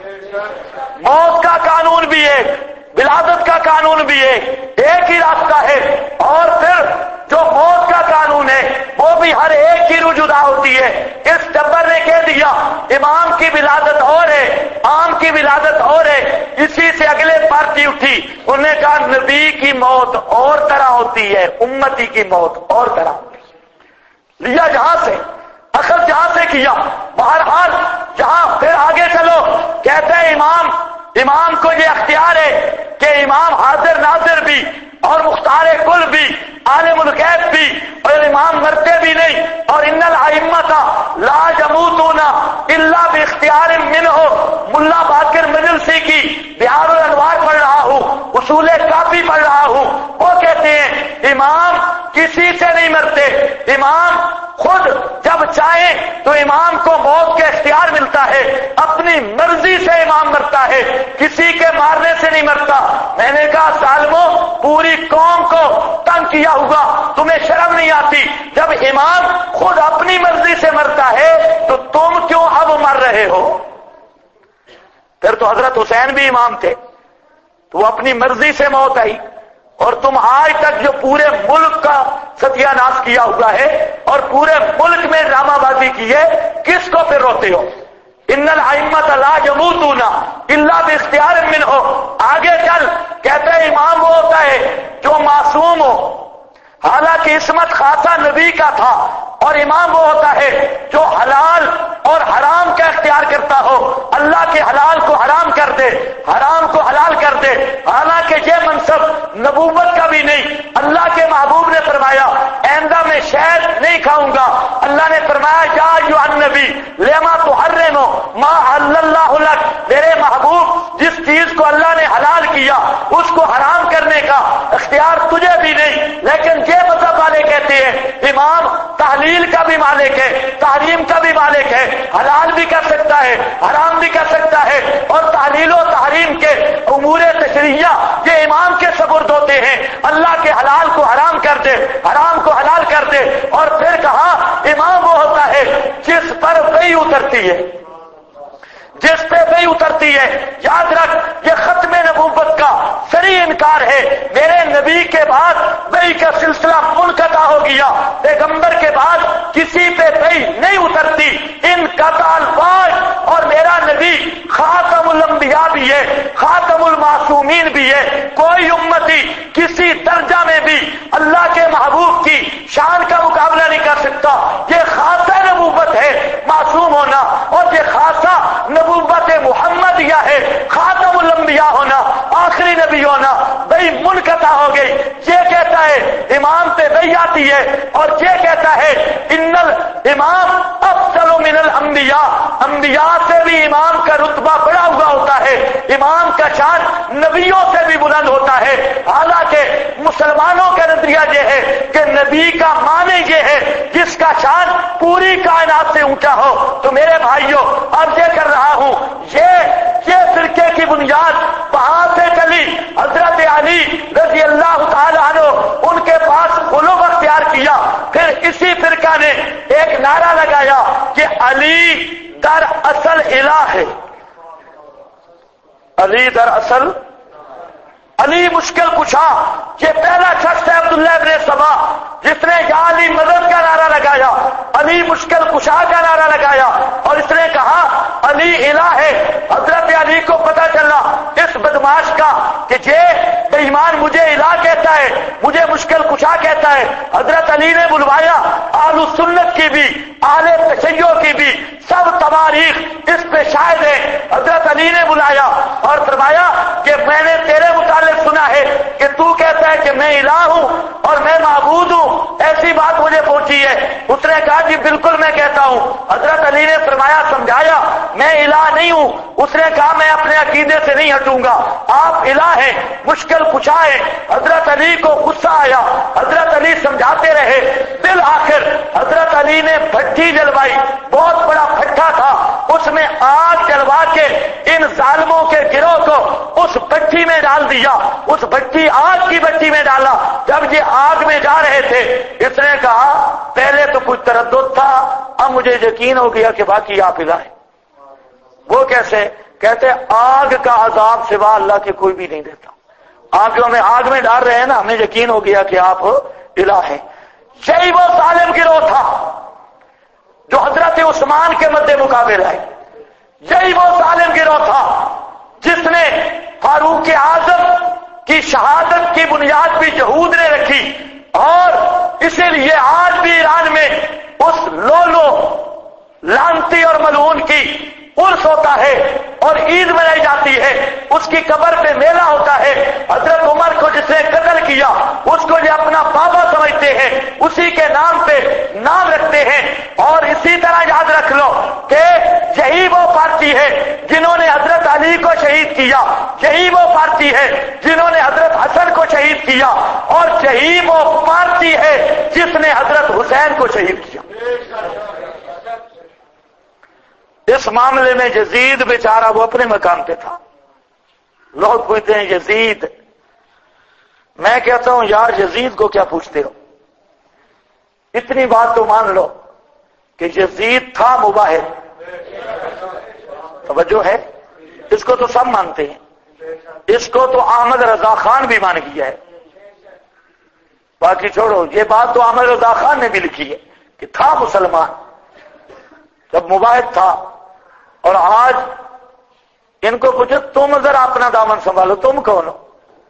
موت کا قانون بھی ایک، ولادت کا قانون بھی ایک ہی راستہ ہے۔ اور پھر جو موت کا قانون ہے وہ بھی ہر ایک کی رجوع ہوتی ہے۔ اس ٹبر نے کہہ دیا امام کی ولادت اور ہے، عام کی ولادت اور ہے، اسی سے اگلے پارٹی اٹھی، انہوں نے کہا نبی کی موت اور طرح ہوتی ہے، امتی کی موت اور طرح ہوتی ہے۔ لیا جہاں سے، اخذ جہاں سے کیا، بہرحال جہاں پھر آگے چلو، کہتے ہیں امام کو یہ اختیار ہے کہ امام حاضر ناظر بھی اور مختار کل بھی، عالم الغیب بھی، اور امام مرتے بھی نہیں۔ اور ان الائمۃ لا یموتون الا باختیار منہ، ملا باقر مجلسی کی بہار الانوار پڑھ رہا ہوں، اصول کافی پڑھ رہا ہوں، وہ کہتے ہیں امام کسی سے نہیں مرتے، امام خود جب چاہے تو امام کو موت کا اختیار ملتا ہے، اپنی مرضی سے امام مرتا ہے، کسی کے مارنے سے نہیں مرتا۔ میں نے کہا ظالموں، پوری قوم کو تنگ کیا ہوا، تمہیں شرم نہیں آتی؟ جب امام خود اپنی مرضی سے مرتا ہے تو تم کیوں اب مر رہے ہو؟ پھر تو حضرت حسین بھی امام تھے، تو وہ اپنی مرضی سے موت آئی، اور تم آج تک جو پورے ملک کا ستیہ ناش کیا ہوا ہے اور پورے ملک میں ڈرامہ بازی کی ہے، کس کو پھر روتے ہو؟ ان الائمۃ لا یموتون الا باختیار منہ. آگے چل کہتے ہیں امام وہ ہوتا ہے جو معصوم ہو، حالانکہ عصمت خاصہ نبی کا تھا، اور امام وہ ہوتا ہے جو حلال اور حرام کا اختیار کرتا ہو، اللہ کے حلال کو حرام کر دے، حرام کو حلال کر دے. حالانکہ یہ منصب نبوت کا بھی نہیں. اللہ کے محبوب نے فرمایا آئندہ میں شہد نہیں کھاؤں گا. اللہ نے فرمایا یا ایھا النبی لما تحرم ما احل اللہ لک، میرے محبوب جس چیز کو اللہ نے حلال کیا اس کو حرام کرنے کا اختیار تجھے بھی نہیں. لیکن یہ مذہب والے کہتے ہیں امام تحلیل کا بھی مالک ہے، تحریم کا بھی مالک ہے، حلال بھی کر سکتا ہے، حرام بھی کر سکتا ہے، اور تحلیل و تحریم کے امور تشریعیہ یہ امام کے سپرد ہوتے ہیں. اللہ کے حلال کو حرام کر دے، حرام کو حلال کر دے. اور پھر کہا امام وہ ہوتا ہے جس پر وحی اترتی ہے، جس پہ وحی اترتی ہے. یاد رکھ یہ ختم نبوت کا صریح انکار ہے. میرے نبی کے بعد وحی کا سلسلہ منقطع ہو گیا، پیغمبر کے بعد کسی پہ وحی نہیں اترتی. انقطع الوحی. اور میرا نبی خاتم الانبیاء بھی ہے، خاتم المعصومین بھی ہے. کوئی امتی کسی درجہ میں بھی اللہ کے محبوب کی شان کا مقابلہ نہیں کر سکتا. یہ خاصہ نبوت ہے معصوم ہونا، اور یہ خاصہ نبوت محمدیہ ہے خاتم الانبیاء ہونا، آخری نبی ہونا. وحی منقطع ہو گئی. یہ کہتا ہے امام پہ وحی آتی ہے، اور یہ کہتا ہے ان الامام افضل من الانبیاء، انبیاء سے بھی امام کا رتبہ بڑا ہوا ہوتا ہے، امام کا شان نبیوں سے بھی بلند ہوتا ہے. حالانکہ مسلمانوں کا نظریہ یہ ہے کہ نبی کا معنی یہ ہے جس کا شان پوری کائنات سے اونچا ہو. تو میرے بھائیوں اب یہ کر رہا ہوں، یہ فرقے کی بنیاد وہاں سے چلی. حضرت علی رضی اللہ تعالی عنہ ان کے پاس غلو اختیار کیا. پھر اسی فرقہ نے ایک نعرہ لگایا کہ علی در اصل الہ ہے، علی در اصل، علی مشکل کشا. یہ پہلا شخص ہے عبداللہ ابن سبا جس نے یا علی مدد کا نعرہ لگایا، علی مشکل کشا کا نعرہ لگایا، اور اس نے کہا علی الہ ہے. حضرت علی کو پتہ چلا اس بدماش کا کہ یہ بے ایمان مجھے الہ کہتا ہے، مجھے مشکل کشا کہتا ہے. حضرت علی نے بلوایا اہل سنت کی بھی، اہل تشیع کی بھی، سب تواریخ اس پہ شاہد ہے. حضرت علی نے بلایا اور فرمایا کہ میں نے تیرے متعلق سنا ہے کہ تو کہتا ہے کہ میں الہ ہوں اور میں معبود ہوں، ایسی بات مجھے پہنچی ہے. اس نے کہا جی بالکل میں کہتا ہوں. حضرت علی نے فرمایا سمجھایا میں الہ نہیں ہوں. اس نے کہا میں اپنے عقیدے سے نہیں ہٹوں گا، آپ الہ ہیں، مشکل کشا ہے. حضرت علی کو غصہ آیا، حضرت علی سمجھاتے رہے. بالآخر حضرت علی نے بھٹی جلوائی، بہت بڑا بھٹا تھا، اس میں آگ جلوا کے ان ظالموں کے گروہ کو اس بھٹی میں ڈال دیا. اس بھٹی آگ کی بھٹی میں ڈالا. جب یہ آگ میں جا رہے تھے اس نے کہا پہلے تو کچھ تردد تھا، اب مجھے یقین ہو گیا کہ باقی آپ الہ ہیں. وہ کیسے؟ کہتے آگ کا عذاب سوا اللہ کے کوئی بھی نہیں دیتا. آگ میں ڈال رہے ہیں نا، ہمیں یقین ہو گیا کہ آپ الہ ہیں. یہی وہ ظالم گروہ تھا جو حضرت عثمان کے مد مقابل ہے. یہی وہ ظالم گروہ تھا جس نے فاروق اعظم کی شہادت کی بنیاد بھی یہود نے رکھی، اور اسی لیے آج بھی ایران میں اس لولو لعنتی اور ملعون کی عرس ہوتا ہے اور عید منائی جاتی ہے. اس کی قبر پہ میلہ ہوتا ہے. حضرت عمر کو جس نے قتل کیا اس کو یہ اپنا بابا سمجھتے ہیں، اسی کے نام پہ نام رکھتے ہیں. اور اسی طرح یاد رکھ لو کہ یہی وہ پارٹی ہے جنہوں نے حضرت علی کو شہید کیا، یہی وہ پارٹی ہے جنہوں نے حضرت حسن کو شہید کیا، اور یہی وہ پارٹی ہے جس نے حضرت حسین کو شہید کیا. اس معاملے میں یزید بیچارہ وہ اپنے مقام پہ تھا. لوگ پوچھتے ہیں یزید، میں کہتا ہوں یار یزید کو کیا پوچھتے ہو؟ اتنی بات تو مان لو کہ یزید تھا مباحث. توجہ ہے؟ اس کو تو سب مانتے ہیں، اس کو تو احمد رضا خان بھی مان گیا ہے. باقی چھوڑو، یہ بات تو احمد رضا خان نے بھی لکھی ہے کہ تھا مسلمان جب مباحث تھا، اور آج ان کو پوچھو تم ذرا اپنا دامن سنبھالو، تم کون ہو؟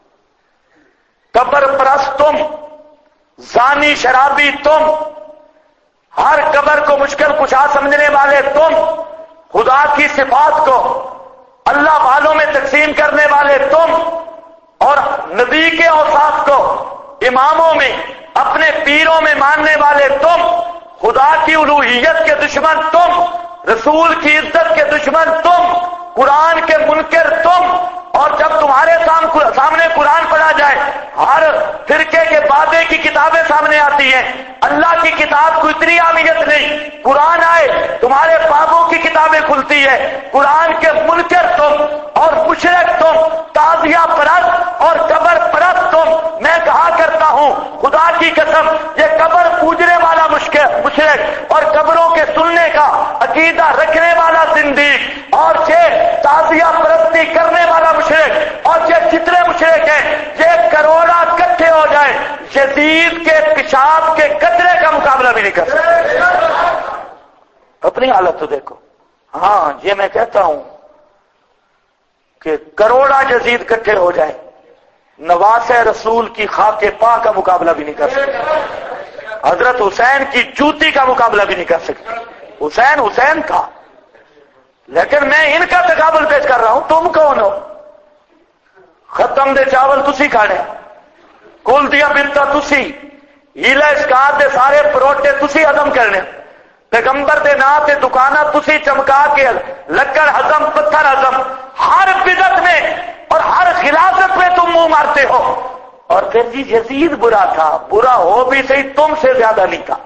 قبر پرست تم، زانی شرابی تم، ہر قبر کو مشکل کشا سمجھنے والے تم، خدا کی صفات کو اللہ والوں میں تقسیم کرنے والے تم، اور نبی کے اوصاف کو اماموں میں اپنے پیروں میں ماننے والے تم، خدا کی الوہیت کے دشمن تم، رسول کی عزت کے دشمن تم، قرآن کے منکر تم، اور جب تمہارے سامنے قرآن پڑھا جائے ہر فرقے کے بابے کی کتابیں سامنے آتی ہیں، اللہ کی کتاب کو اتنی اہمیت نہیں، قرآن آئے تمہارے بابوں کی کتابیں کھلتی ہے، قرآن کے منکر تم اور مشرک تم، تعزیہ پرست اور قبر پرست تم۔ میں کہا کرتا ہوں خدا کی قسم، یہ قبر پوجنے والا مشرک اور قبروں کے سننے کا عقیدہ رکھنے والا زندیق اور یہ تعزیہ پرستی کرنے والا مشرک اور یہ جتنے مشرک ہیں، یہ کروڑا اکٹھے ہو جائے یزید کے پیشاب کے قطرے کا مقابلہ بھی نہیں کر سکتے۔ اپنی حالت تو دیکھو۔ ہاں یہ میں کہتا ہوں کہ کروڑا یزید اکٹھے ہو جائے، نواس رسول کی خاک پاک کا مقابلہ بھی نہیں کر سکتے، حضرت حسین کی جوتی کا مقابلہ بھی نہیں کر سکتے۔ حسین حسین تھا، لیکن میں ان کا تقابل پیش کر رہا ہوں۔ تم کون ہو؟ ختم دے چاول تسی کھانے، کل دیا بنتا تسی، ہیلا اسکار دے سارے پروٹے تسی ہضم کرنے، پیغمبر دے نا تے دکانہ تسی چمکا کے لکڑ ہضم پتھر ہضم، ہر بدعت میں اور ہر خلافت میں تم منہ مارتے ہو۔ اور پھر جی یزید برا تھا، برا ہو بھی صحیح تم سے زیادہ نہیں تھا۔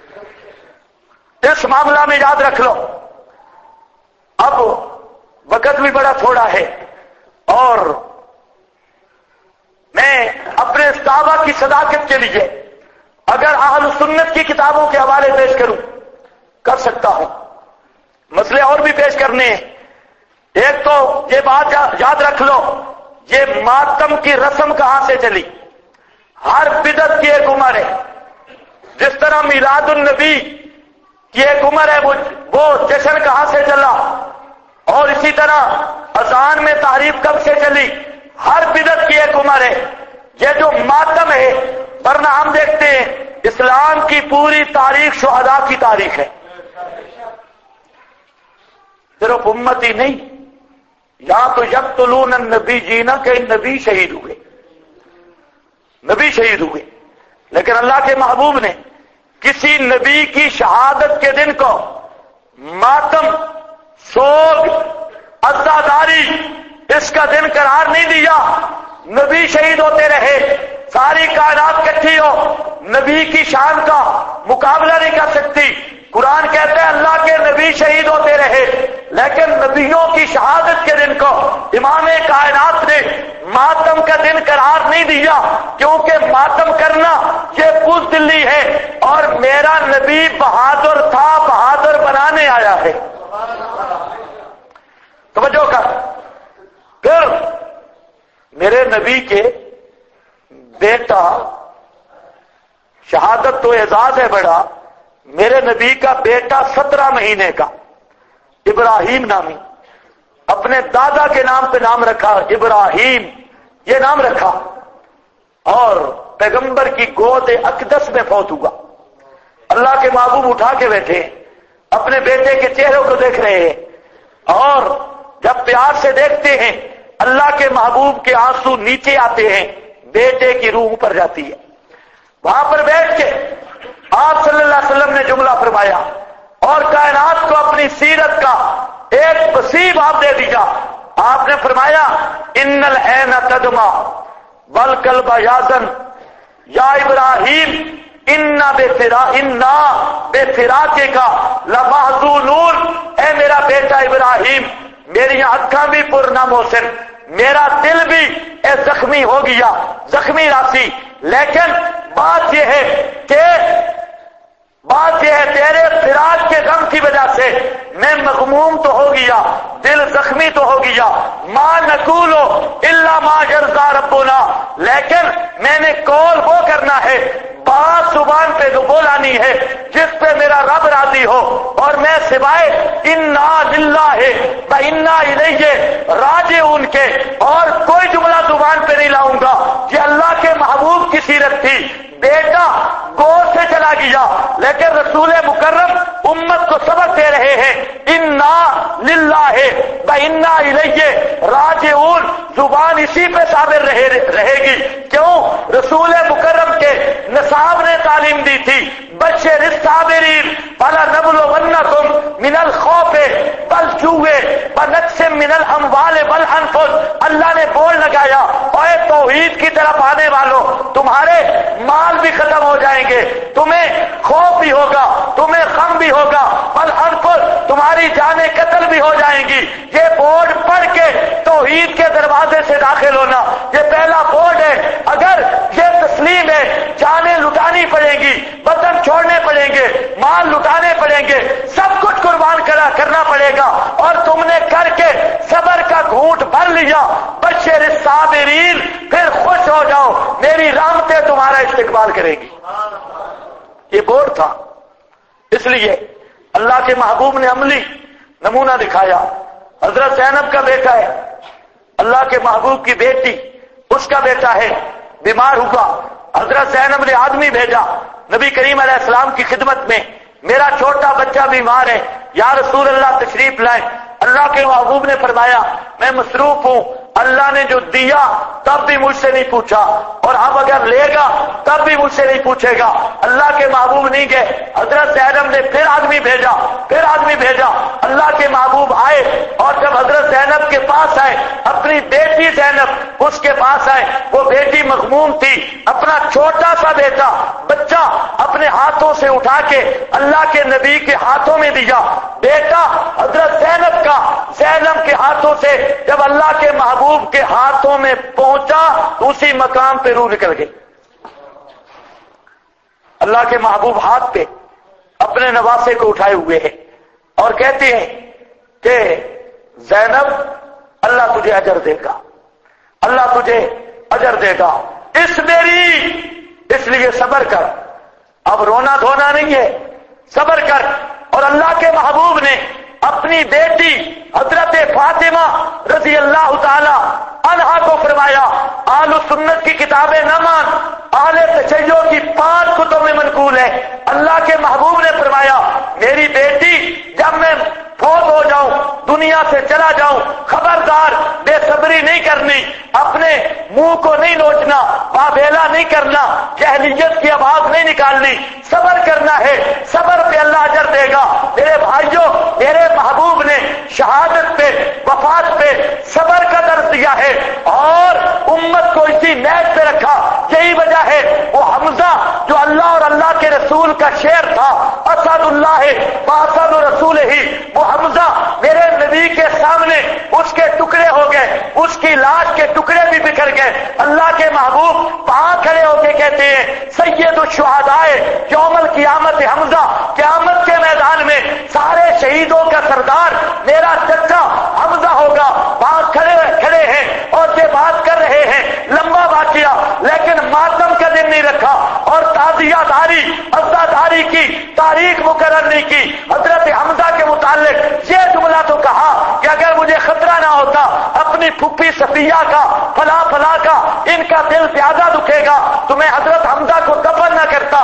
اس معاملہ میں یاد رکھ لو۔ اب وقت بھی بڑا تھوڑا ہے، اور میں اپنے صحابہ کی صداقت کے لیے اگر اہل سنت کی کتابوں کے حوالے پیش کروں کر سکتا ہوں، مسئلے اور بھی پیش کرنے ہیں۔ ایک تو یہ بات یاد رکھ لو، یہ ماتم کی رسم کہاں سے چلی؟ ہر بدعت کی ایک عمر ہے۔ جس طرح میلاد النبی کی ایک عمر ہے، وہ جشن کہاں سے چلا، اور اسی طرح اذان میں تعریف کب سے چلی، ہر بدعت کی ایک عمر ہے۔ یہ جو ماتم ہے، ورنہ ہم دیکھتے ہیں اسلام کی پوری تاریخ شہداء کی تاریخ ہے، صرف امتی نہیں۔ یا تو یقتلون النبی جینا کہ نبی شہید ہوئے، نبی شہید ہوئے، لیکن اللہ کے محبوب نے کسی نبی کی شہادت کے دن کو ماتم، سوگ، عزاداری اس کا دن قرار نہیں دیا۔ نبی شہید ہوتے رہے، ساری کائنات کٹھی ہو، نبی کی شان کا مقابلہ نہیں کر سکتی۔ قرآن کہتا ہے اللہ کے نبی شہید ہوتے رہے، لیکن نبیوں کی شہادت کے دن کو امام کائنات نے ماتم کا دن قرار نہیں دیا، کیونکہ ماتم کرنا یہ بزدلی ہے، اور میرا نبی بہادر تھا، بہادر بنانے آیا ہے۔ توجہ کر۔ پھر میرے نبی کے بیٹا، شہادت تو اعزاز ہے بڑا، میرے نبی کا بیٹا 17 مہینے کا ابراہیم نامی، اپنے دادا کے نام پہ نام رکھا ابراہیم، یہ نام رکھا، اور پیغمبر کی گود اقدس میں فوت ہوا۔ اللہ کے محبوب اٹھا کے بیٹھے، اپنے بیٹے کے چہروں کو دیکھ رہے ہیں، اور جب پیار سے دیکھتے ہیں اللہ کے محبوب کے آنسو نیچے آتے ہیں، بیٹے کی روح اوپر جاتی ہے۔ وہاں پر بیٹھ کے آپ صلی اللہ علیہ وسلم نے جملہ فرمایا، اور کائنات کو اپنی سیرت کا ایک وسیع باب دے دیا۔ آپ نے فرمایا ان العین تدمع والقلب یحزن یا ابراہیم انا بے فراقک لمحزونون، اے میرا بیٹا ابراہیم، میری آنکھاں بھی پرنا محسن، میرا دل بھی زخمی ہو گیا، زخمی راسی، لیکن بات یہ ہے تیرے فراق کے غم کی وجہ سے میں مغموم تو ہو گیا، دل زخمی تو ہو گیا، ما نقولو الا ما یرضی ربنا، لیکن میں نے قول وہ کرنا ہے پاک زبان پہ جو بولا نہیں ہے جس پہ میرا رب راضی ہو، اور میں سوائے انا للہ و انا الیہ راجعون کے اور کوئی جملہ زبان پہ نہیں لاؤں گا۔ یہ اللہ کے محبوب کی سیرت تھی۔ بیٹا گود سے چلا گیا، لیکن رسول مکرم امت کو سبق دے رہے ہیں انا للہ و انا الیہ راجعون، زبان اسی پہ صابر رہے گی۔ کیوں؟ رسول مکرم کے نصاب نے تعلیم دی تھی بشر الصابرین فلنبلونکم من الخوف والجوع ونقص من الاموال والانفس۔ اللہ نے بول لگایا اور توحید کی طرف آنے والوں، تمہارے مال بھی ختم ہو جائیں گے، تمہیں خوف بھی ہوگا، تمہیں غم بھی ہوگا، والانفس تمہاری جانیں قتل بھی ہو جائیں گی۔ یہ بورڈ پڑھ کے توحید کے دروازے سے داخل ہونا، یہ پہلا بورڈ ہے۔ اگر یہ تسلیم ہے جانیں لٹانی پڑیں گی، وطن چھوڑنے پڑیں گے، مال لٹانے پڑیں گے، سب کچھ قربان کرنا پڑے گا، اور تم نے کر کے صبر کا گھونٹ بھر لیا، بشر الصابرین، پھر خوش ہو جاؤ، میری رحمتیں تمہارا استقبال کریں گی۔ یہ بورڈ تھا۔ اس لیے اللہ کے محبوب نے عملی نمونہ دکھایا۔ حضرت زینب کا بیٹا ہے، اللہ کے محبوب کی بیٹی، اس کا بیٹا ہے، بیمار ہوا، حضرت زینب نے آدمی بھیجا نبی کریم علیہ السلام کی خدمت میں، میرا چھوٹا بچہ بیمار ہے، یا رسول اللہ تشریف لائیں۔ اللہ کے محبوب نے فرمایا میں مصروف ہوں، اللہ نے جو دیا تب بھی مجھ سے نہیں پوچھا، اور اب اگر لے گا تب بھی مجھ سے نہیں پوچھے گا۔ اللہ کے محبوب نہیں گئے، حضرت زینب نے پھر آدمی بھیجا، اللہ کے محبوب آئے، اور جب حضرت زینب کے پاس آئے، اپنی بیٹی زینب اس کے پاس آئے، وہ بیٹی مغموم تھی، اپنا چھوٹا سا بچہ اپنے ہاتھوں سے اٹھا کے اللہ کے نبی کے ہاتھوں میں دیا۔ بیٹا حضرت زینب کے ہاتھوں سے جب اللہ کے محبوب کے ہاتھوں میں پہنچا تو اسی مقام پہ روح نکل گئی۔ اللہ کے محبوب ہاتھ پہ اپنے نواسے کو اٹھائے ہوئے ہیں اور کہتے ہیں کہ زینب اللہ تجھے اجر دے گا، اللہ تجھے اجر دے گا، اس لیے صبر کر، اب رونا دھونا نہیں ہے، صبر کر۔ اور اللہ کے محبوب نے اپنی بیٹی حضرت فاطمہ رضی اللہ تعالی عنہا کو فرمایا آل سنت کی کتابیں نہ مان، آل تشیع کی 5 کتب میں منقول ہے، اللہ کے محبوب نے فرمایا میری بیٹی جب میں فوت ہو جاؤں، دنیا سے چلا جاؤں، خبردار بے صبری نہیں کرنی، اپنے منہ کو نہیں نوچنا، بابیلا نہیں کرنا، جہلیت کی آواز نہیں نکالنی، صبر کرنا ہے، صبر پہ اللہ اجر دے گا۔ میرے بھائیوں، میرے محبوب نے شہادت پہ، وفات پہ صبر کا درس دیا ہے اور امت کو اسی نیت پہ رکھا۔ یہی وجہ ہے وہ حمزہ جو اللہ اور اللہ کے رسول کا شعر تھا، اسد اللہ واسد رسول ہی، وہ حمزہ میرے نبی کے سامنے اس کے ٹکڑے ہو گئے، اس کی لاش کے ٹکڑے بھی بکھر گئے۔ اللہ کے محبوب وہاں کھڑے ہو کے کہتے ہیں سید الشہداء یوم القیامت حمزہ، قیامت کے میدان میں سارے شہیدوں کا سردار میرا چچا حمزہ ہوگا۔ وہاں کھڑے ہیں اور یہ بات کر رہے ہیں، لمبا واقعہ، لیکن ماتم کا دن نہیں رکھا اور تعزیہ داری، عزاداری کی تاریخ مقرر نہیں کی۔ حضرت حمزہ کے متعلق یہ جملہ تو کہا کہ اگر مجھے خطرہ نہ ہوتا اپنی پھپھی صفیہ کا، فلاں کا، ان کا دل زیادہ دکھے گا تو میں حضرت حمزہ کو دفن نہ کرتا،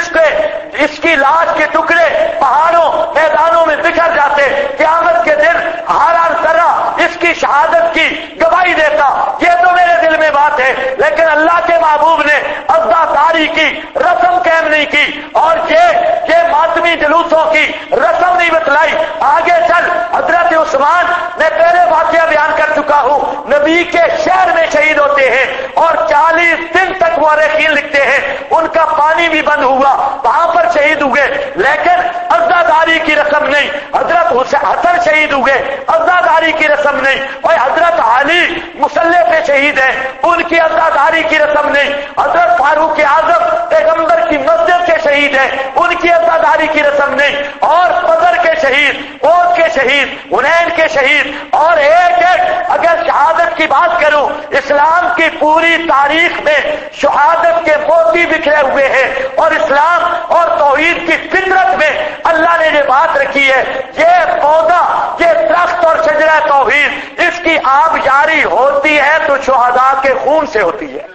اس کی لاش کے ٹکڑے پہاڑوں میدانوں میں بکھر جاتے، قیامت کے دن ہر ذرہ اس کی شہادت کی گواہی دیتا۔ یہ تو میرے دل میں بات ہے، لیکن اللہ کے محبوب نے عزاداری کی رسم قائم نہیں کی اور یہ ماتمی جلوسوں کی رسم نہیں بتلائی۔ آگے چل، حضرت عثمان میں پہلے واقعہ بیان کر چکا ہوں، نبی کے شہر میں شہید ہوتے ہیں اور 40 دن تک مورخین لکھتے ہیں ان کا پانی بھی بند ہوا، وہاں پر شہید ہوئے، لیکن عزاداری کی رسم نہیں۔ حضرت حسن شہید ہوئے، عزاداری کی رسم نہیں، اور حضرت علی مسلح پہ شہید ہیں، ان کی عزاداری کی رسم نہیں۔ حضرت فاروق اعظم پیغمبر کی مسجد کے شہید ہیں ان کی عزاداری کی رسم نہیں، اور بدر کے شہید، احد کے شہید، حنین کے شہید، اور ایک ایک اگر شہادت کی بات کروں، اسلام کی پوری تاریخ میں شہادت کے موتی بکھرے ہوئے ہیں، اور اسلام اور توحید کی فطرت میں اللہ نے یہ بات رکھی ہے، یہ پودا، یہ درخت اور شجرہ توحید، اس کی آب جاری ہوتی ہے تو شہداء کے خون سے ہوتی ہے۔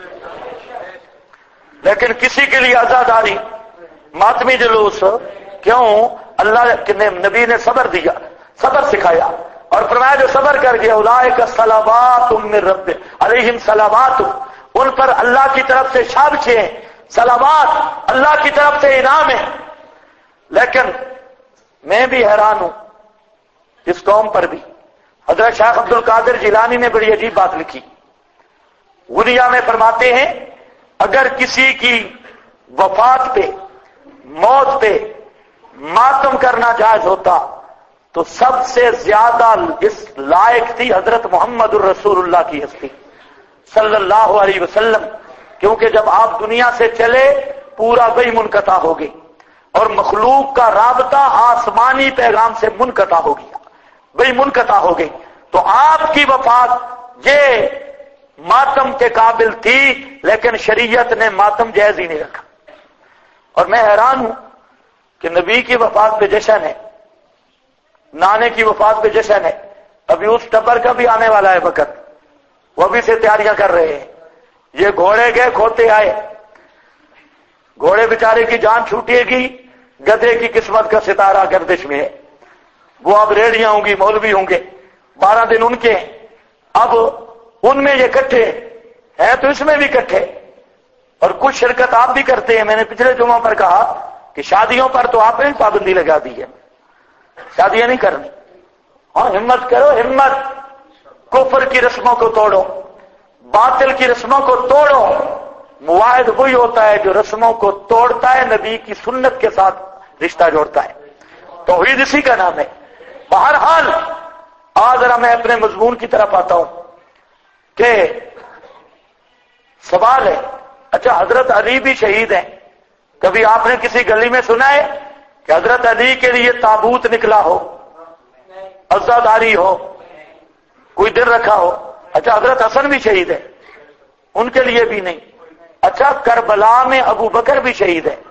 لیکن کسی کے لیے عزاداری، ماتمی جلوس، کیوں؟ اللہ نے، نبی نے صبر دیا، صبر سکھایا، اور فرمایا جو صبر کر گیا اولئک صلوات من رب علیہم صلوات، ان پر اللہ کی طرف سے شاباشیں ہیں، صلوات اللہ کی طرف سے انعام ہے۔ لیکن میں بھی حیران ہوں اس قوم پر بھی۔ حضرت شیخ عبد القادر جیلانی نے بڑی عجیب بات لکھی، غنیہ میں فرماتے ہیں اگر کسی کی وفات پہ، موت پہ ماتم کرنا جائز ہوتا تو سب سے زیادہ اس لائق تھی حضرت محمد الرسول اللہ کی ہستی صلی اللہ علیہ وسلم، کیونکہ جب آپ دنیا سے چلے پورا وحی منقطع ہو گئی اور مخلوق کا رابطہ آسمانی پیغام سے منقطع ہو گیا، وحی منقطع ہو گئی، تو آپ کی وفات یہ ماتم کے قابل تھی، لیکن شریعت نے ماتم جائز ہی نہیں رکھا۔ اور میں حیران ہوں کہ نبی کی وفات پہ جشن ہے، نانے کی وفات پہ جشن ہے، ابھی اس ٹبر کا بھی آنے والا ہے وقت، وہ بھی سے تیاریاں کر رہے ہیں۔ یہ گھوڑے گئے کھوتے آئے، گھوڑے بیچارے کی جان چھوٹے گی، گدھے کی قسمت کا ستارہ گردش میں ہے، وہ اب ریڑیاں ہوں گی، مولوی ہوں گے، 12 دن ان کے، اب ان میں یہ کٹھے ہیں تو اس میں بھی کٹھے، اور کچھ شرکت آپ بھی کرتے ہیں۔ میں نے پچھلے جمعوں پر کہا کہ شادیوں پر تو آپ نے پابندی لگا دی ہے، شادیاں نہیں کرنی، ہاں ہمت کرو، ہمت، کفر کی رسموں کو توڑو، باطل کی رسموں کو توڑو۔ مواعد وہی ہوتا ہے جو رسموں کو توڑتا ہے، نبی کی سنت کے ساتھ رشتہ جوڑتا ہے، توحید اسی کا نام ہے۔ بہرحال آج ذرا میں اپنے مضمون کی طرف آتا ہوں کہ سوال ہے، اچھا حضرت علی بھی شہید ہیں، کبھی آپ نے کسی گلی میں سنا ہے کہ حضرت علی کے لیے تابوت نکلا ہو، عزاداری ہو، کوئی دن رکھا ہو؟ اچھا حضرت حسن بھی شہید ہے، ان کے لیے بھی نہیں۔ اچھا کربلا میں ابو بکر بھی شہید ہے،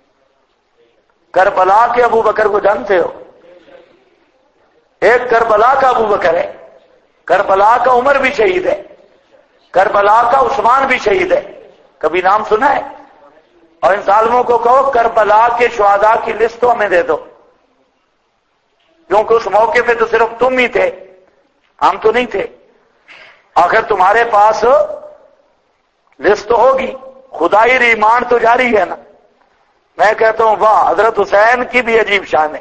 کربلا کے ابو بکر کو جانتے ہو؟ ایک کربلا کا ابو بکر ہے، کربلا کا عمر بھی شہید ہے، کربلا کا عثمان بھی شہید ہے، کبھی نام سنا ہے؟ اور ان ظالموں کو کہو کربلا کے شہداء کی لسٹ تو ہمیں دے دو، کیونکہ اس موقع پہ تو صرف تم ہی تھے، ہم تو نہیں تھے، آخر تمہارے پاس لسٹ تو ہوگی، خدائی ریمانڈ تو جاری ہے نا۔ میں کہتا ہوں واہ، حضرت حسین کی بھی عجیب شان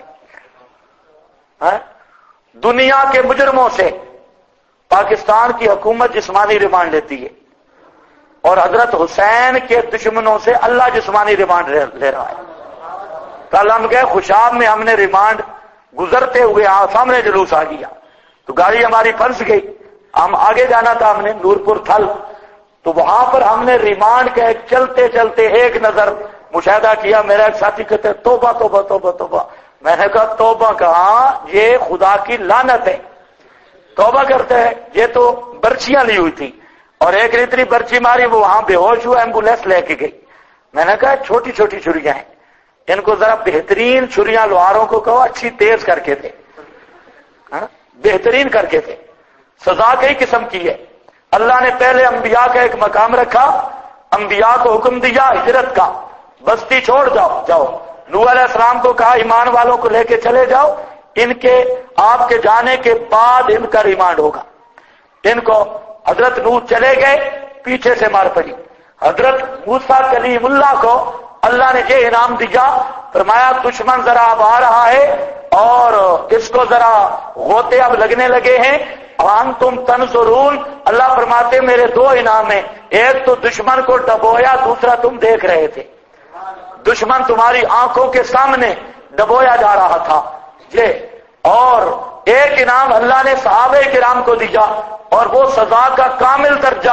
ہے، دنیا کے مجرموں سے پاکستان کی حکومت جسمانی ریمانڈ لیتی ہے، اور حضرت حسین کے دشمنوں سے اللہ جسمانی ریمانڈ لے رہا ہے۔ کل ہم گئے خوشاب میں، ہم نے ریمانڈ گزرتے ہوئے سامنے جلوس آ گیا تو گاڑی ہماری پھنس گئی، ہم آگے جانا تھا، ہم نے نورپور تھل، تو وہاں پر ہم نے ریمانڈ کے چلتے چلتے ایک نظر مشاہدہ کیا، میرا ایک ساتھی کہتے توبہ توبہ توبہ توبہ، میں نے کہا توبہ کہاں، یہ خدا کی لعنت ہے، توبہ کرتے ہیں، یہ تو برچیاں لی ہوئی تھی، اور ایک نے اتنی برچی ماری وہ وہاں بے ہوش ہوا، ایمبولینس لے کے گئی۔ میں نے کہا چھوٹی چھوٹی چھریاں ہیں، ان کو ذرا بہترین چھریاں لوہاروں کو کہو اچھی تیز کر کے دے، بہترین کر کے دے۔ سزا کئی قسم کی ہے، اللہ نے پہلے انبیاء کا ایک مقام رکھا، انبیاء کو حکم دیا ہجرت کا، بستی چھوڑ جاؤ، نوح علیہ السلام کو کہا ایمان والوں کو لے کے چلے جاؤ، ان کے آپ کے جانے کے بعد ان کا ریمانڈ ہوگا۔ ان کو حضرت نوح چلے گئے، پیچھے سے مار پڑی۔ حضرت موسیٰ کلیم اللہ کو اللہ نے یہ انعام دیا، فرمایا دشمن ذرا اب آ رہا ہے اور اس کو ذرا غوطے اب لگنے لگے ہیں، وانتم تنظرون، اللہ فرماتے میرے دو انعام ہیں، ایک تو دشمن کو ڈبویا، دوسرا تم دیکھ رہے تھے، دشمن تمہاری آنکھوں کے سامنے ڈبویا جا رہا تھا یہ، اور ایک انعام اللہ نے صحابہ کرام کو دیا، اور وہ سزا کا کامل درجہ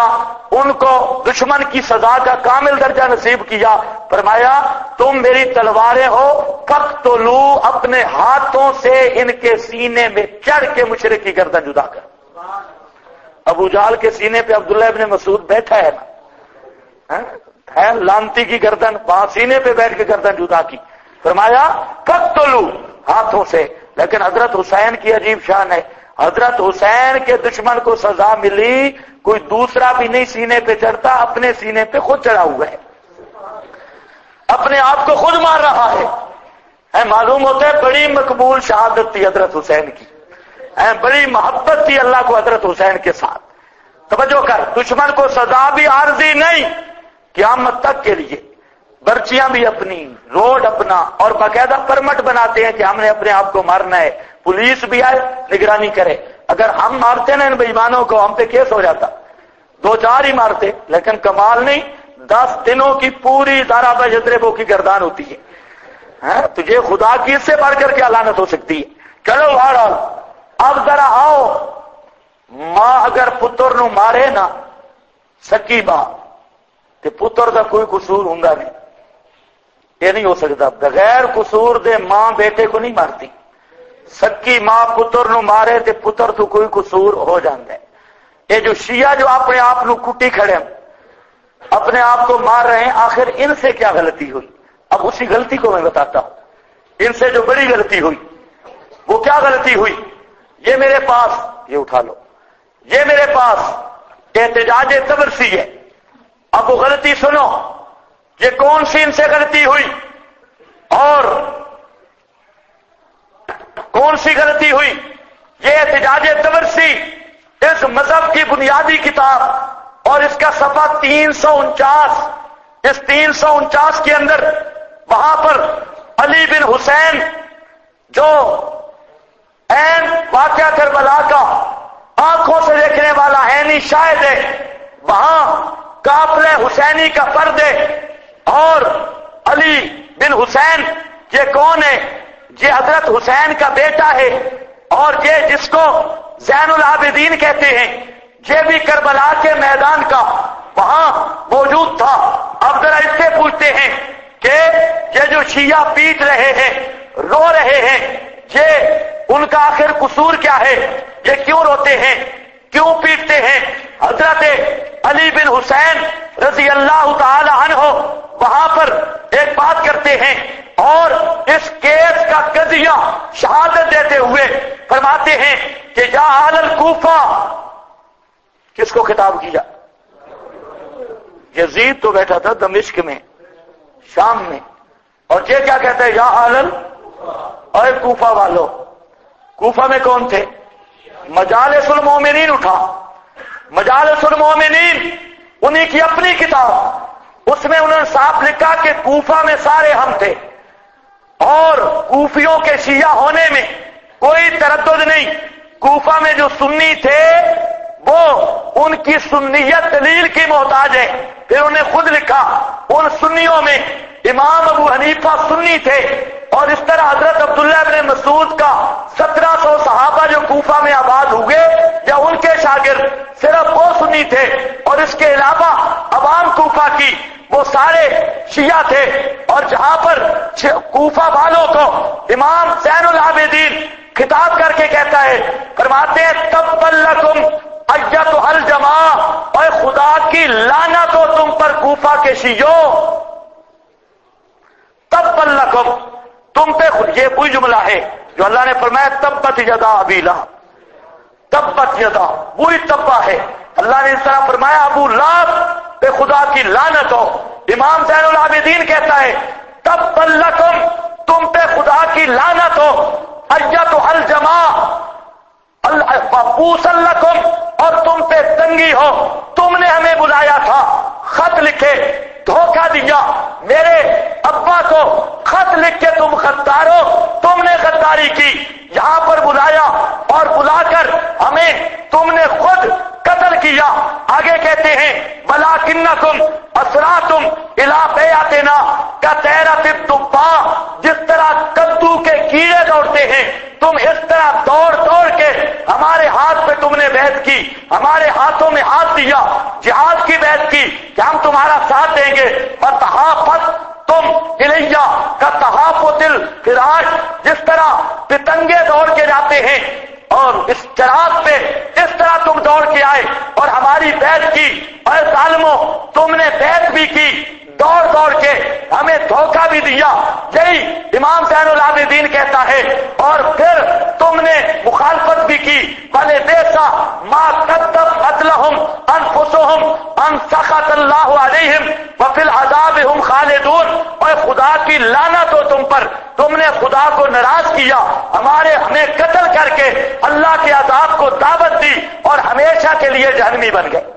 ان کو دشمن کی سزا کا کامل درجہ نصیب کیا. فرمایا تم میری تلواریں ہو، فقتلوا، اپنے ہاتھوں سے ان کے سینے میں چڑھ کے مشرک کی گردن جدا کر. ابو جہل کے سینے پہ عبداللہ ابن مسعود بیٹھا ہے نا، ہے لانتی کی گردن، وہاں سینے پہ بیٹھ کے گردن جدا کی. فرمایا فقتلوا، ہاتھوں سے. لیکن حضرت حسین کی عجیب شان ہے، حضرت حسین کے دشمن کو سزا ملی، کوئی دوسرا بھی نہیں سینے پہ چڑھتا، اپنے سینے پہ خود چڑھا ہوا ہے، اپنے آپ کو خود مار رہا ہے. معلوم ہوتا ہے بڑی مقبول شہادت تھی حضرت حسین کی، بڑی محبت تھی اللہ کو حضرت حسین کے ساتھ. توجہ کر، دشمن کو سزا بھی عارضی نہیں، قیامت تک کے لیے برچیاں بھی اپنی، روڈ اپنا، اور باقاعدہ پرمٹ بناتے ہیں کہ ہم نے اپنے آپ کو مارنا ہے. پولیس بھی آئے نگرانی کرے. اگر ہم مارتے نا ان بے ایمانوں کو، ہم پہ کیس ہو جاتا، 2-4 ہی مارتے. لیکن کمال نہیں، 10 دنوں کی پوری دارا یضربو کی گردان ہوتی ہے. تجھے خدا کی اس سے بڑھ کر کیا لعنت ہو سکتی ہے. چلو بہرحال اب ذرا آؤ، ماں اگر پتر نو مارے نا سکی ماں تے پتر دا کوئی قصور ہوں گا نہیں، یہ نہیں ہو سکتا. بغیر قصور دے ماں بیٹے کو نہیں مارتی. سکی ماں پتر نو مارے تے پتر تو کوئی قصور ہو جاتا ہے. یہ جو شیعہ جو اپنے آپ نو کٹی کھڑے ہیں، اپنے آپ کو مار رہے ہیں، آخر ان سے کیا غلطی ہوئی؟ اب اسی غلطی کو میں بتاتا ہوں. ان سے جو بڑی غلطی ہوئی وہ کیا غلطی ہوئی؟ یہ میرے پاس، یہ اٹھا لو، یہ میرے پاس احتجاج تبرسی ہے. اب وہ غلطی سنو، یہ کون سی ان سے غلطی ہوئی اور کون سی غلطی ہوئی؟ یہ احتجاج تبرسی اس مذہب کی بنیادی کتاب، اور اس کا صفحہ 349، اس 349 کے اندر وہاں پر علی بن حسین جو عین واقعہ کربلا کا آنکھوں سے دیکھنے والا عینی شاہد ہے، وہاں قافلہ حسینی کا فرد ہے. اور علی بن حسین یہ کون ہے؟ یہ حضرت حسین کا بیٹا ہے، اور یہ جس کو زین العابدین کہتے ہیں، یہ بھی کربلا کے میدان کا وہاں موجود تھا. اب ذرا اس سے پوچھتے ہیں کہ یہ جو شیعہ پیٹ رہے ہیں، رو رہے ہیں، یہ ان کا آخر قصور کیا ہے؟ یہ کیوں روتے ہیں، کیوں پیٹتے ہیں؟ حضرت علی بن حسین رضی اللہ تعالی عنہ وہاں پر ایک بات کرتے ہیں، اور اس کیس کا قضیہ شہادت دیتے ہوئے فرماتے ہیں کہ یا اہل الکوفہ، کس کو خطاب کیا؟ یزید تو بیٹھا تھا دمشق میں، شام میں، اور یہ کیا کہتا ہے؟ یا اہل اور کوفہ والو. کوفہ میں کون تھے؟ مجالس المومنین اٹھا، مجالس المومنین انہی کی اپنی کتاب، اس میں انہوں نے صاف لکھا کہ کوفہ میں سارے ہم تھے، اور کوفیوں کے شیعہ ہونے میں کوئی تردد نہیں. کوفہ میں جو سنی تھے وہ ان کی سنیت دلیل کی محتاج ہے. پھر انہوں نے خود لکھا ان سنیوں میں امام ابو حنیفہ سنی تھے، اور اس طرح حضرت عبداللہ بن مسعود کا 1700 صحابہ جو کوفہ میں آباد ہوئے یا ان کے شاگرد صرف وہ سنی تھے، اور اس کے علاوہ عوام کوفہ کی وہ سارے شیعہ تھے. اور جہاں پر کوفہ والوں کو امام زین العابدین خطاب کر کے کہتا ہے، فرماتے ہیں تبا لکم ایتھا الجماع، اور خدا کی لعنت ہو تم پر کوفہ کے شیعوں، تبا لکم، تم پہ. یہ وہی جملہ ہے جو اللہ نے فرمایا تبت یدا ابی لہب، تبت یدا، وہی تبا ہے. اللہ نے اس طرح فرمایا ابو لہب پہ خدا کی لعنت ہو. امام زین العابدین کہتا ہے تبا لکم، تم پہ خدا کی لعنت ہو، ایتھا الجماع، بوس لکم، اور تم پہ تنگی ہو، تم نے ہمیں بلایا تھا، خط لکھے، دھوکہ دیا، میرے ابا کو خط لکھ کے تم غدارو، تم نے غداری کی، یہاں پر بلایا اور بلا کر ہمیں تم نے خود قتل کیا. آگے کہتے ہیں وَلَٰكِنَّكُمْ أَسْرَعْتُمْ إِلَىٰ بَيْعَتِنَا كَطَيْرَةِ الدُّبَّاءِ، جس طرح کدو کے کیڑے دوڑتے ہیں، تم اس طرح دوڑ دوڑ کے ہمارے ہاتھ پہ تم نے بیعت کی، ہمارے ہاتھوں میں ہاتھ دیا، جہاد کی بیعت کی کہ ہم تمہارا ساتھ دیں گے، فتحافظ تم الیہ کا تحافظ الفراش، جس طرح پتنگے دوڑ کے جاتے ہیں اور اس چراغ پہ اس طرح تم دوڑ کے آئے اور ہماری بیعت کی، اور ظالموں تم نے بیعت بھی کی، دوڑ دوڑ کے ہمیں دھوکہ بھی دیا، یہی امام زین العابدین کہتا ہے، اور پھر تم نے مخالفت بھی کی، بلے بیسا ما قدمت لهم انفسهم ان سخط اللہ علیہم وفی العذاب هم خالدون، اور خدا کی لعنت ہو تم پر، تم نے خدا کو ناراض کیا، ہمیں قتل کر کے اللہ کے عذاب کو دعوت دی اور ہمیشہ کے لیے جہنمی بن گئے۔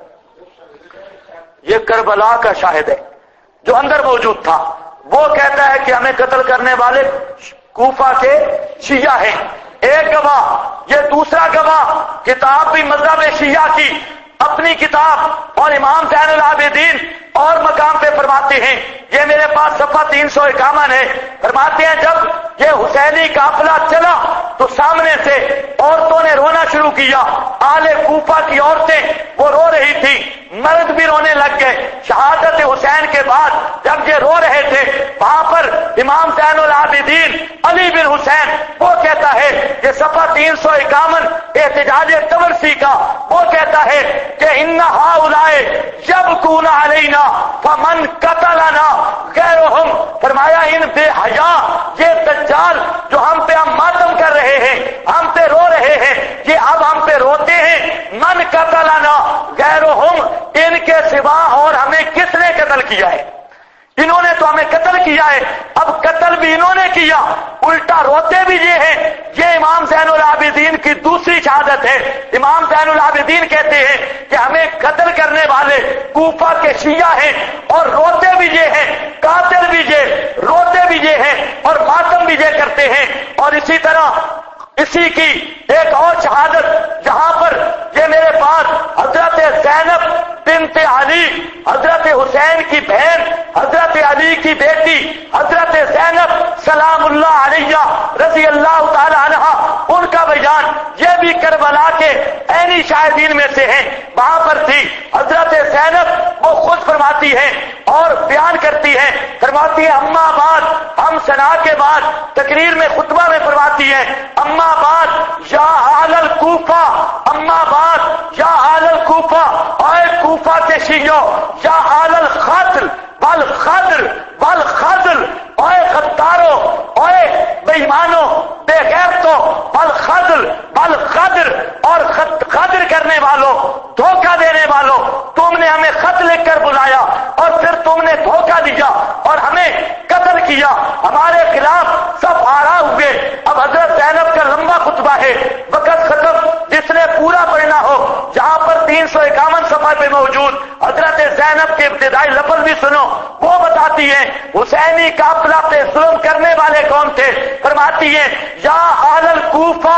یہ کربلا کا شاہد ہے جو اندر موجود تھا، وہ کہتا ہے کہ ہمیں قتل کرنے والے کوفہ کے شیعہ ہیں، ایک گواہ، یہ دوسرا گواہ کتاب بھی مذہب شیعہ کی، اپنی کتاب اور امام زین العابدین اور مقام پہ فرماتے ہیں، یہ میرے پاس صفحہ 351 ہے، فرماتے ہیں جب یہ حسینی قافلہ چلا تو سامنے سے عورتوں نے رونا شروع کیا، آل کوفہ کی عورتیں وہ رو رہی تھی، مرد بھی رونے لگ گئے، شہادت حسین کے بعد جب یہ رو رہے تھے، وہاں پر امام زین العابدین علی بن حسین وہ کہتا ہے کہ صفحہ 351 احتجاج طبرسی کا، وہ کہتا ہے کہ ان ہؤلاء یبکون علینا فمن قتلنا غیرہم، فرمایا ان بے حیا یہ دجال جو ہم پہ ہم ماتم کر رہے ہیں، ہم پہ رو رہے ہیں، یہ اب ہم پہ روتے ہیں، من قتلنا غیرہم، ان کے سوا اور ہمیں کس نے قتل کیا ہے؟ انہوں نے تو ہمیں قتل کیا ہے، اب قتل بھی انہوں نے کیا، الٹا روتے بھی یہ ہیں۔ یہ امام زین العابدین کی دوسری شہادت ہے، امام زین العابدین کہتے ہیں کہ ہمیں قتل کرنے والے کوفہ کے شیعہ ہیں، اور روتے بھی یہ ہیں، قاتل بھی یہ، روتے بھی یہ ہیں اور ماتم بھی یہ کرتے ہیں۔ اور اسی طرح اسی کی ایک اور شہادت جہاں پر یہ میرے پاس حضرت زینب بنت علی، حضرت حسین کی بہن، حضرت علی کی بیٹی حضرت زینب سلام اللہ علیہ رضی اللہ تعالی عنہ، ان کا بیان یہ بھی کربلا کے عینی شاہدین میں سے ہیں، وہاں پر تھی حضرت زینب، وہ خود فرماتی ہیں اور بیان کرتی ہیں، فرماتی ہیں اما بعد، ہم سنا کے بعد تقریر میں خطبہ میں فرماتی ہیں اما بعد یا اہل الکوفہ، اما بعد یا اہل الکوفہ، اے کوفہ کے شیعوں، یا اہل الخضر والخضر والخضر، اے غداروں، اے بے ایمانوں، بے غیرتوں، والخضر والخضر، اور خضر کرنے والوں، دھوکہ دینے والوں، تم نے ہمیں خط لکھ کر بلایا اور پھر تم نے دھوکہ دیا اور ہمیں قتل کیا، ہمارے خلاف سب آرا ہوئے۔ اب حضرت زینب کا لمبا خطبہ ہے، وقت ختم، جس نے پورا پڑھنا ہو جہاں پر 351 صفحہ پہ موجود حضرت زینب کے ابتدائی لفظ بھی سنو، وہ بتاتی ہیں حسینی قافلہ پہ ظلم کرنے والے کون تھے، فرماتی ہیں یا اہل الکوفہ،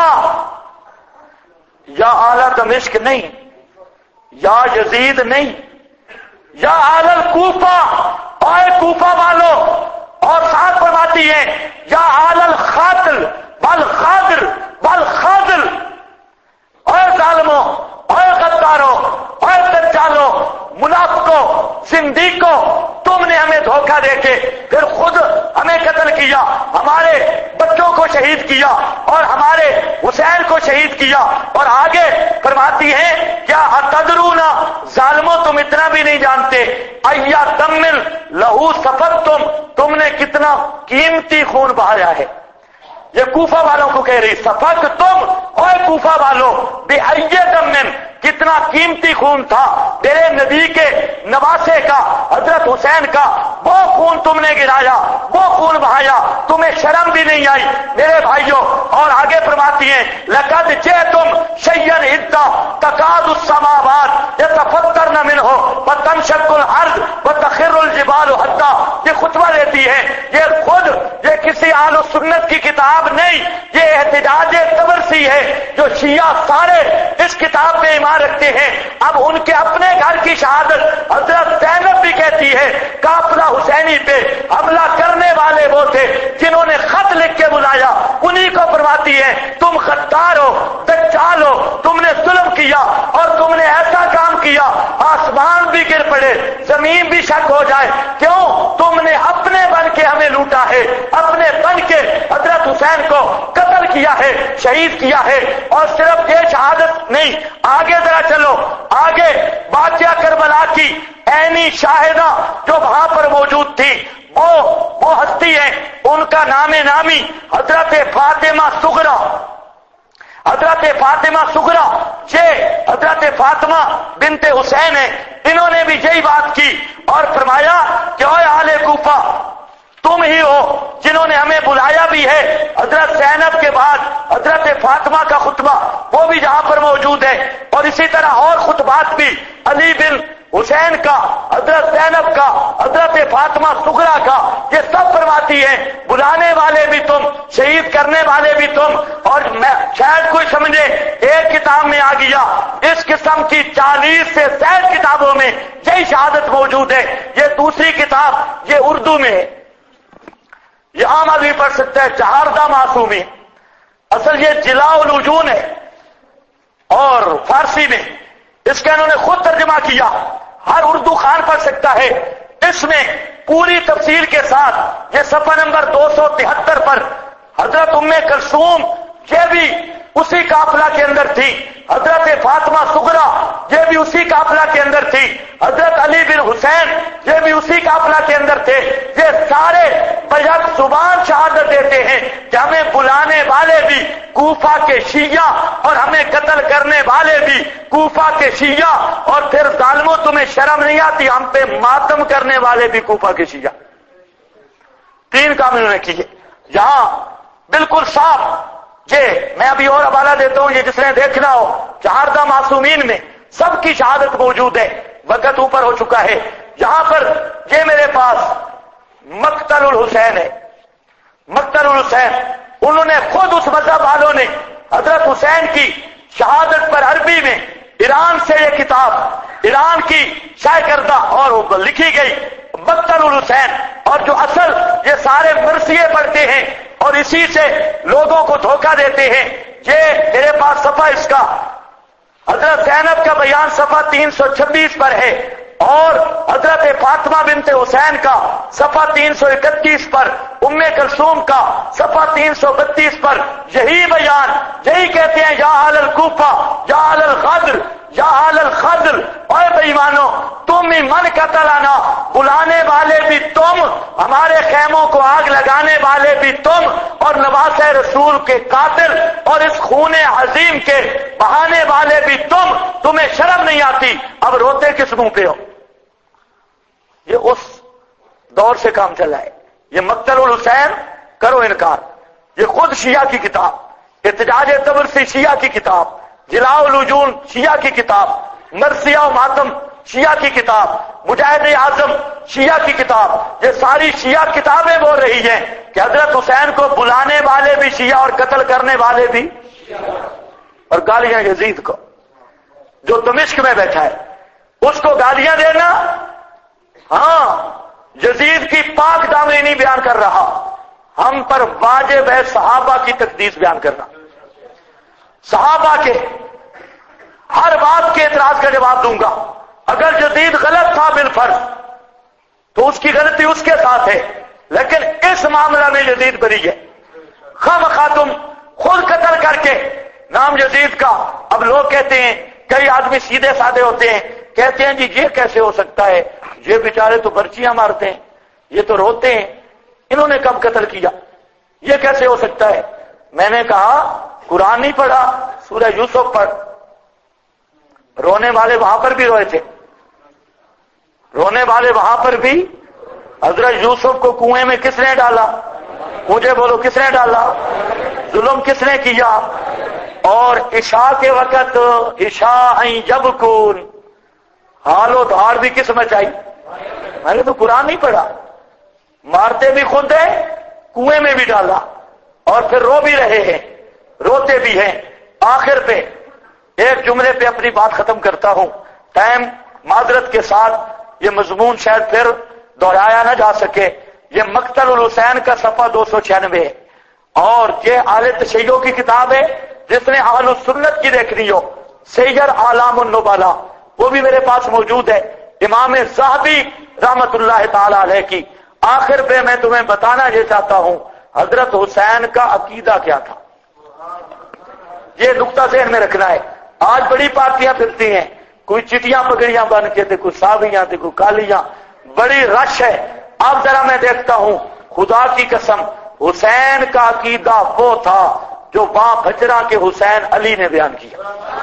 یا اعلی دمشق نہیں، یا یزید نہیں، یا اہل الکوفہ، اے کوفہ والوں، اور ساتھ فرماتی ہیں یا اہل الخاطل والخاضر والخاضر، اے ظالموں، اے غداروں، اے دجالوں، منافقوں، زندیقوں، تم نے ہمیں دھوکہ دے کے پھر خود ہمیں قتل کیا، ہمارے بچوں کو شہید کیا اور ہمارے حسین کو شہید کیا۔ اور آگے فرماتی ہیں کیا اتدرون، ظالموں تم اتنا بھی نہیں جانتے، ایا دمل لہو سفر، تم نے کتنا قیمتی خون بہایا ہے۔ یہ کوفہ والوں کو کہہ رہی، سفک تم، اور کوفہ والوں، بے ایے دمن، کتنا قیمتی خون تھا میرے نبی کے نواسے کا، حضرت حسین کا، وہ خون تم نے گرایا، وہ خون بہایا، تمہیں شرم بھی نہیں آئی میرے بھائیوں۔ اور آگے فرماتی ہیں لقد جئتم شیئا ادا تکاد السماوات یتفطرن منہ وتنشق الارض وتخر الجبال حتی، یہ خطبہ دیتی ہے، یہ خود یہ کسی اہل سنت کی کتاب نہیں، یہ احتجاج طبرسی ہے، جو شیعہ سارے اس کتاب پہ ایمان رکھتے ہیں۔ اب ان کے اپنے گھر کی شہادت حضرت زینب بھی کہتی ہے قافلہ حسینی پہ حملہ کرنے والے وہ تھے جنہوں نے خط لکھ کے بلایا، انہی کو فرماتی ہے تم غدار ہو، دجال کرے، زمین بھی شک ہو جائے، کیوں تم نے اپنے بن کے ہمیں لوٹا ہے، اپنے بن کے حضرت حسین کو قتل کیا ہے، شہید کیا ہے۔ اور صرف یہ شہادت نہیں، آگے ذرا چلو، آگے واقعہ کربلا کی عینی شاہدہ جو وہاں پر موجود تھی، وہ ہستی ہے، ان کا نام نامی حضرت فاطمہ صغرا، حضرت فاطمہ صغرا، یہ حضرت فاطمہ بنت حسین ہے، انہوں نے بھی یہی بات کی اور فرمایا کہ اے اہل کوفہ، تم ہی ہو جنہوں نے ہمیں بلایا بھی ہے۔ حضرت زینب کے بعد حضرت فاطمہ کا خطبہ وہ بھی جہاں پر موجود ہے، اور اسی طرح اور خطبات بھی علی بن حسین کا، حضرت زینب کا، حضرت فاطمہ صغرا کا، یہ سب فرماتی ہیں بلانے والے بھی تم، شہید کرنے والے بھی تم۔ اور شاید کوئی سمجھے ایک کتاب میں آ گیا، اس قسم کی 40 سے زائد کتابوں میں یہی شہادت موجود ہے۔ یہ دوسری کتاب یہ اردو میں ہے، یہ عام آدمی پڑھ سکتا ہے، چہاردہ معصومی، اصل یہ جلاء الوجون ہے، اور فارسی میں اس کا انہوں نے خود ترجمہ کیا، ہر اردو خان پڑھ سکتا ہے۔ اس میں پوری تفصیل کے ساتھ یہ صفحہ نمبر 273 پر حضرت ام کلثوم یہ بھی اسی قافلہ کے اندر تھی، حضرت فاطمہ صغرا یہ بھی اسی قافلہ کے اندر تھی، حضرت علی بن حسین یہ بھی اسی قافلہ کے اندر تھے۔ یہ سارے بیک زبان شہادت دیتے ہیں کہ ہمیں بلانے والے بھی کوفہ کے شیعہ اور ہمیں قتل کرنے والے بھی کوفہ کے شیعہ، اور پھر ظالموں تمہیں شرم نہیں آتی، ہم پہ ماتم کرنے والے بھی کوفہ کے شیعہ۔ 3 کام انہوں نے کیے یہاں بالکل صاف۔ یہ میں ابھی اور حوالہ دیتا ہوں، یہ جس نے دیکھنا ہو، چہاردہ معصومین میں سب کی شہادت موجود ہے، وقت اوپر ہو چکا ہے۔ یہاں پر یہ میرے پاس مقتل الحسین ہے، مقتل الحسین، انہوں نے خود اس مذہب والوں نے حضرت حسین کی شہادت پر عربی میں ایران سے یہ کتاب، ایران کی شائع کردہ اور لکھی گئی مقتل الحسین، اور جو اصل یہ سارے مرثیے پڑھتے ہیں اور اسی سے لوگوں کو دھوکہ دیتے ہیں۔ یہ میرے پاس صفحہ اس کا حضرت زینب کا بیان صفحہ 326 پر ہے، اور حضرت فاطمہ بنت حسین کا صفحہ 331 پر، ام کلثوم کا صفحہ 332 پر یہی بیان، یہی کہتے ہیں یا اہل الکوفہ یا اہل الخضر یا اہل الخضر، اے بے ایمانو تم ہی من قتلنا، بلانے والے بھی تم، ہمارے خیموں کو آگ لگانے والے بھی تم، اور نواسہ رسول کے قاتل اور اس خون عظیم کے بہانے والے بھی تم، تمہیں شرم نہیں آتی، اب روتے کس منہ پہ ہو؟ یہ اس دور سے کام چلا ہے۔ یہ مقتل الحسین کرو انکار، یہ خود شیعہ کی کتاب، احتجاج طبرسی شیعہ کی کتاب، جلاء الوجون شیعہ کی کتاب، مرثیہ و ماتم شیعہ کی کتاب، مجاہد اعظم شیعہ کی کتاب، یہ ساری شیعہ کتابیں بول رہی ہیں کہ حضرت حسین کو بلانے والے بھی شیعہ اور قتل کرنے والے بھی، اور گالیاں یزید کو جو دمشق میں بیٹھا ہے اس کو گالیاں دینا۔ ہاں یزید کی پاک دامنی بیان کر رہا، ہم پر واجب ہے صحابہ کی تقدیس بیان کرنا، صحابہ کے ہر بات کے اعتراض کا جواب دوں گا۔ اگر یزید غلط تھا بالفرض تو اس کی غلطی اس کے ساتھ ہے، لیکن اس معاملہ میں یزید بری ہے۔ خواہ تم خود قتل کر کے نام یزید کا، اب لوگ کہتے ہیں، کئی آدمی سیدھے سادے ہوتے ہیں، کہتے ہیں جی یہ کیسے ہو سکتا ہے، یہ بیچارے تو برچیاں مارتے ہیں، یہ تو روتے ہیں، انہوں نے کب قتل کیا، یہ کیسے ہو سکتا ہے؟ میں نے کہا قرآن نہیں پڑھا، سورہ یوسف پڑھ، رونے والے وہاں پر بھی روئے تھے، رونے والے وہاں پر بھی۔ حضرت یوسف کو کنویں میں کس نے ڈالا؟ مجھے بولو کس نے ڈالا؟ ظلم کس نے کیا؟ اور عشاء کے وقت عشاء جب کون حال و دھاڑ بھی کس مچائی؟ میں نے تو قرآن نہیں پڑھا، مارتے بھی خود ہیں، کنویں میں بھی ڈالا، اور پھر رو بھی رہے ہیں، روتے بھی ہیں۔ آخر پہ ایک جملے پہ اپنی بات ختم کرتا ہوں، ٹائم معذرت کے ساتھ یہ مضمون شاید پھر دہرایا نہ جا سکے۔ یہ مقتل الحسین کا صفحہ 296 ہے، اور یہ اہل تشیع کی کتاب ہے، جس نے اہل السنت کی دیکھنی ہو، سیر اعلام النبلاء، وہ بھی میرے پاس موجود ہے۔ امام ذہبی رحمت اللہ تعالی علیہ کی. آخر پہ میں تمہیں بتانا یہ چاہتا ہوں حضرت حسین کا عقیدہ کیا تھا. یہ نقطہ ذہن میں رکھنا ہے. آج بڑی پارٹیاں پھرتی ہیں، کوئی چٹیاں پگڑیاں بن کے تھے، کوئی سابیاں تھے، کوئی کالیاں، بڑی رش ہے. اب ذرا میں دیکھتا ہوں خدا کی قسم حسین کا عقیدہ وہ تھا جو وہاں بھجرا کے حسین علی نے بیان کیا.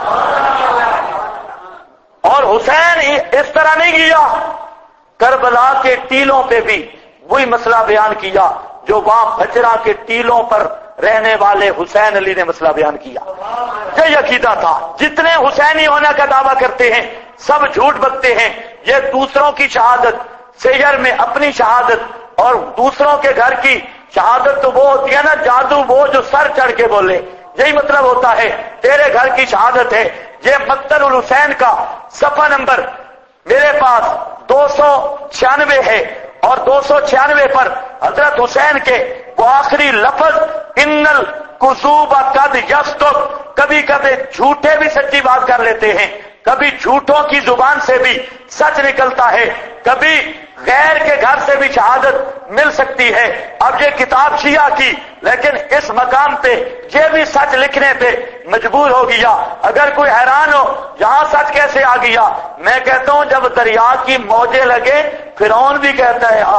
اور حسین اس طرح نہیں کیا، کربلا کے ٹیلوں پہ بھی وہی مسئلہ بیان کیا جو وہاں بھجرا کے ٹیلوں پر رہنے والے حسین علی نے مسئلہ بیان کیا. یہ عقیدہ تھا. جتنے حسینی ہونے کا دعویٰ کرتے ہیں سب جھوٹ بکتے ہیں. یہ دوسروں کی شہادت، سیر میں اپنی شہادت اور دوسروں کے گھر کی شہادت تو وہ ہوتی ہے نا جادو، وہ جو سر چڑھ کے بولے، یہی مطلب ہوتا ہے تیرے گھر کی شہادت ہے. یہ مقتل الحسین کا صفحہ نمبر میرے پاس 296 ہے، اور 296 پر حضرت حسین کے وہ آخری لفظ ان الکذوب قد یصدق. کبھی کبھی جھوٹے بھی سچی بات کر لیتے ہیں، کبھی جھوٹوں کی زبان سے بھی سچ نکلتا ہے، کبھی غیر کے گھر سے بھی شہادت مل سکتی ہے. اب یہ کتاب شیعہ کی، لیکن اس مقام پہ یہ بھی سچ لکھنے پہ مجبور ہو گیا. اگر کوئی حیران ہو یہاں سچ کیسے آ گیا، میں کہتا ہوں جب دریا کی موجیں لگے فرعون بھی کہتا ہے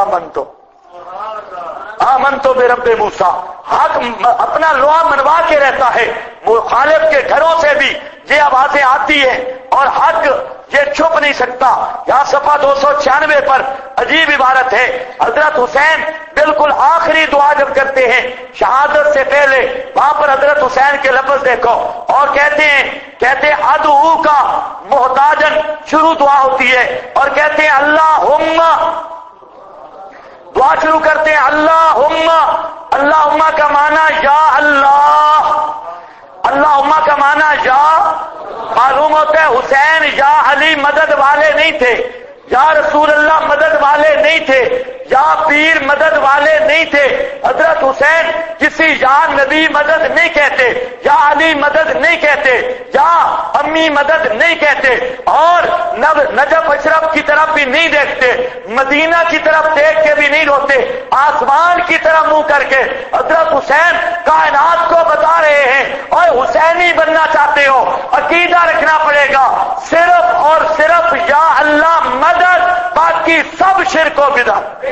آمن تو بے رب موسیٰ. حق اپنا لوہا منوا کے رہتا ہے. مخالف کے گھروں سے بھی یہ آوازیں آتی ہیں اور حق یہ چھپ نہیں سکتا. یہاں صفحہ 296 پر عجیب عبارت ہے. حضرت حسین بالکل آخری دعا جب کرتے ہیں شہادت سے پہلے، وہاں پر حضرت حسین کے لفظ دیکھو اور کہتے ہیں ادعو کا محتاجن شروع دعا ہوتی ہے اور کہتے ہیں اللہم، دعا شروع کرتے ہیں اللہم. اللہم کا معنی یا اللہ، اللہم کا معنی یا. معلوم ہوتا ہے حسین یا علی مدد والے نہیں تھے، یا رسول اللہ مدد والے نہیں تھے، یا پیر مدد والے نہیں تھے. حضرت حسین کسی یا نبی مدد نہیں کہتے، یا علی مدد نہیں کہتے، یا امی مدد نہیں کہتے، اور نجف اشرف کی طرف بھی نہیں دیکھتے، مدینہ کی طرف دیکھ کے بھی نہیں روتے، آسمان کی طرف منہ کر کے حضرت حسین کائنات کو بتا رہے ہیں اور حسینی بننا چاہتے ہو عقیدہ رکھنا پڑے گا صرف اور صرف یا اللہ مدد، باقی سب شرک و بدعت.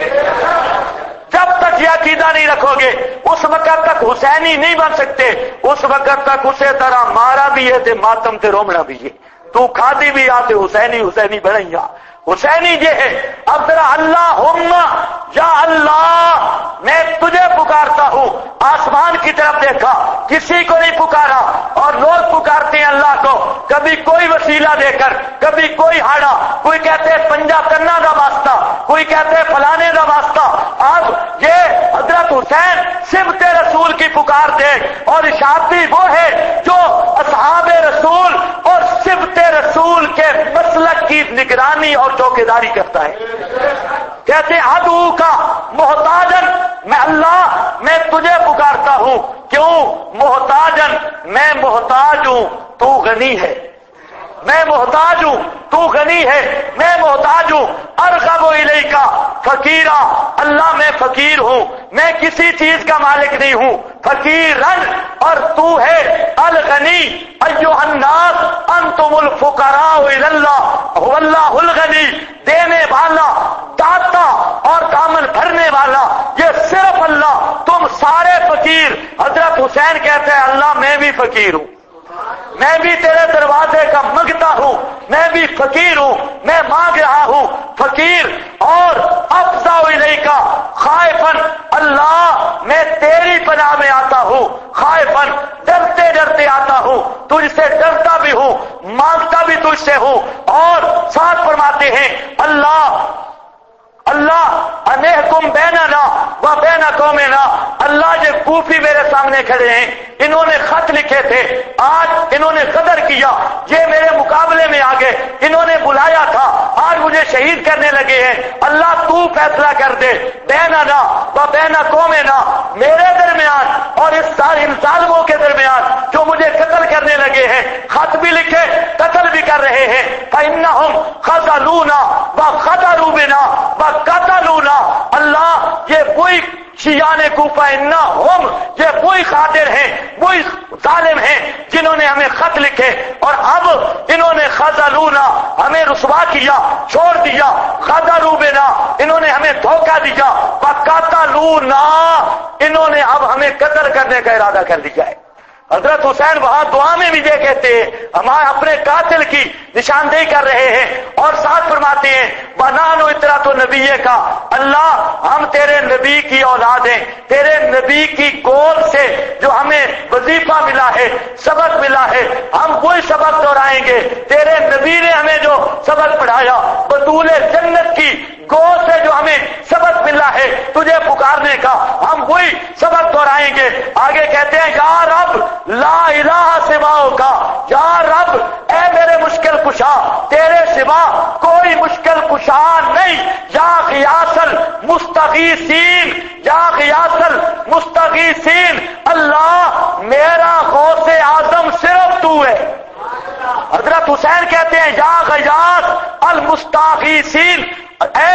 جب تک یہ عقیدہ نہیں رکھو گے اس وقت تک حسینی نہیں بن سکتے. اس وقت تک اسے طرح مارا بھی ہے تے ماتم تے رومنا بھی ہے. تو کھادی بھی آتے حسینی بنیا حسینی یہ ہے. اب ذرا اللہم یا اللہ میں تجھے پکارتا ہوں. آسمان کی طرف دیکھا، کسی کو نہیں پکارا، اور لوگ پکارتے ہیں اللہ کو کبھی کوئی وسیلہ دے کر، کبھی کوئی ہاڑا، کوئی کہتے ہیں پنجا کرنا کا واسطہ، کوئی کہتے ہیں فلانے کا واسطہ. اب یہ حضرت حسین صفت رسول کی پکار دے، اور اشاعتی وہ ہے جو اصحاب رسول اور صفت رسول کے مسلک کی نگرانی اور چوکیداری کرتا ہے. کہتے ادعو کا محتاجن، میں اللہ میں تجھے پکارتا ہوں. کیوں محتاجن؟ میں محتاج ہوں تو غنی ہے، میں محتاج ہوں تو غنی ہے، میں محتاج ہوں. ارغب الیکا فقیرا، اللہ میں فقیر ہوں، میں کسی چیز کا مالک نہیں ہوں. فقیرن، اور تو ہے الغنی. ایھا الناس انتم الفقراء الی اللہ واللہ الغنی، دینے والا، داتا اور دامن بھرنے والا یہ صرف اللہ، تم سارے فقیر. حضرت حسین کہتے ہیں اللہ میں بھی فقیر ہوں، میں بھی تیرے دروازے کا منگتا ہوں، میں بھی فقیر ہوں، میں مانگ رہا ہوں. فقیر اور افزع الیکا خائفا، اللہ میں تیری پناہ میں آتا ہوں. خائفا، ڈرتے ڈرتے آتا ہوں، تجھ سے ڈرتا بھی ہوں، مانگتا بھی تجھ سے ہوں. اور ساتھ فرماتے ہیں اللہ انحکم بیننا و بین قومنا، اللہ یہ کوفی میرے سامنے کھڑے ہیں، انہوں نے خط لکھے تھے، آج انہوں نے قدر کیا، یہ میرے مقابلے میں آ گئے، انہوں نے بلایا تھا، آج مجھے شہید کرنے لگے ہیں۔ اللہ تو فیصلہ کر دے، بیننا و بین قومنا، میرے درمیان اور ان ظالموں کے درمیان جو مجھے قتل کرنے لگے ہیں، خط بھی لکھے، قتل بھی کر رہے ہیں۔ فإنهم خذلونا وغدروا بنا وقتلونا، اللہ یہ وہی شیعان کوفہ انہم، یہ وہی قاتل ہیں، وہی ظالم ہیں جنہوں نے ہمیں خط لکھے، اور اب انہوں نے خذلونا، ہمیں رسوا کیا، چھوڑ دیا، غدروا بنا، انہوں نے ہمیں دھوکہ دیا، وقتلونا، انہوں نے اب ہمیں قتل کرنے کا ارادہ کر لیا ہے۔ حضرت حسین وہاں دعا میں بھی یہ کہتے ہیں، ہمارے اپنے قاتل کی نشاندہی کر رہے ہیں، اور ساتھ فرماتے ہیں بنانو اطرات نبی کا، اللہ ہم تیرے نبی کی اولاد ہیں، تیرے نبی کی گود سے جو ہمیں وظیفہ ملا ہے، سبق ملا ہے، ہم وہی سبق دہرائیں گے، تیرے نبی نے ہمیں جو سبق پڑھایا، بطول جنت کی گود سے جو ہمیں سبق ملا ہے تجھے پکارنے کا، ہم وہی سبق دہرائیں گے۔ آگے کہتے ہیں یا رب لا الہ سواؤ کا، یا رب اے میرے مشکل کشا، تیرے سوا کوئی مشکل کشا نہیں، یا غیاث المستغیثین، یا غیاث المستغیثین، اللہ میرا غوث اعظم صرف تو ہے۔ حضرت حسین کہتے ہیں یا غیاث المستغیثین، اے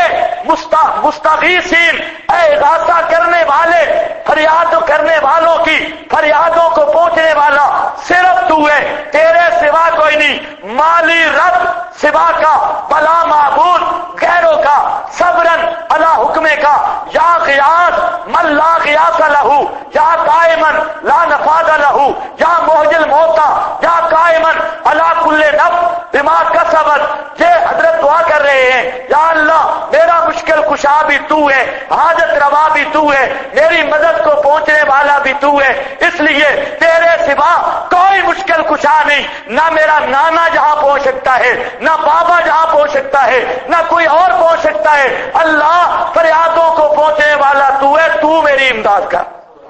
مستغیثین، اے اغاثہ کرنے والے، فریاد کرنے والوں کی فریادوں کو پہنچنے والا صرف تو ہے، تیرے سوا کوئی نہیں، مالی رب سوا کا، بلا معبود غیروں کا، صبرن علی حکم کا، یا غیاث من لا غیاث لہو، یا قائمن لا نفاذ لہو، یا محجل موتا، یا قائمن علی کل نفس بما کسبت۔ یہ حضرت دعا کر رہے ہیں یا اللہ میرا مشکل کشا بھی تو ہے، حاجت روا بھی تو ہے، میری مدد کو پہنچنے والا بھی تو ہے، اس لیے تیرے سوا کوئی مشکل کشا نہیں، نہ میرا نانا جہاں پہنچ سکتا ہے، نہ بابا جہاں پہنچ سکتا ہے، نہ کوئی اور پہنچ سکتا ہے، اللہ فریادوں کو پہنچنے والا تو ہے، تو میری امداد کر۔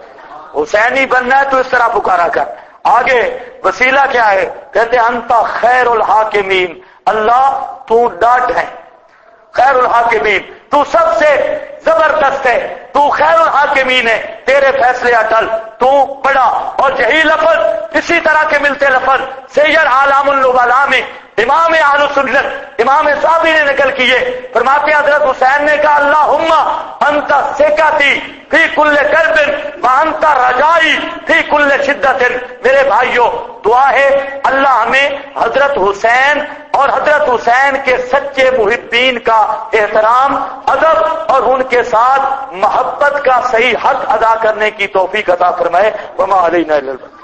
حسینی بننا ہے تو اس طرح پکارا کر۔ آگے وسیلہ کیا ہے؟ کہتے انت خیر الحاکمین، اللہ تو ڈاٹ ہے، خیر الحاکمین، تو سب سے زبردست ہے، تو خیر الحاکمین ہے، تیرے فیصلے اٹل، تو پڑھا۔ اور یہی لفظ اسی طرح کے ملتے لفظ سید عالم النبلاء میں امام اہل سنت امام صاحبی نے نقل کیے، فرماتے ہیں حضرت حسین نے کہا اللہم انت ثقتی فی کل کرب وانت رجائی فی کل شدت۔ میرے بھائیوں دعا ہے اللہ ہمیں حضرت حسین اور حضرت حسین کے سچے محبین کا احترام، ادب اور ان کے ساتھ محبت کا صحیح حق ادا کرنے کی توفیق عطا فرمائے۔ وما علینا الا البلاغ۔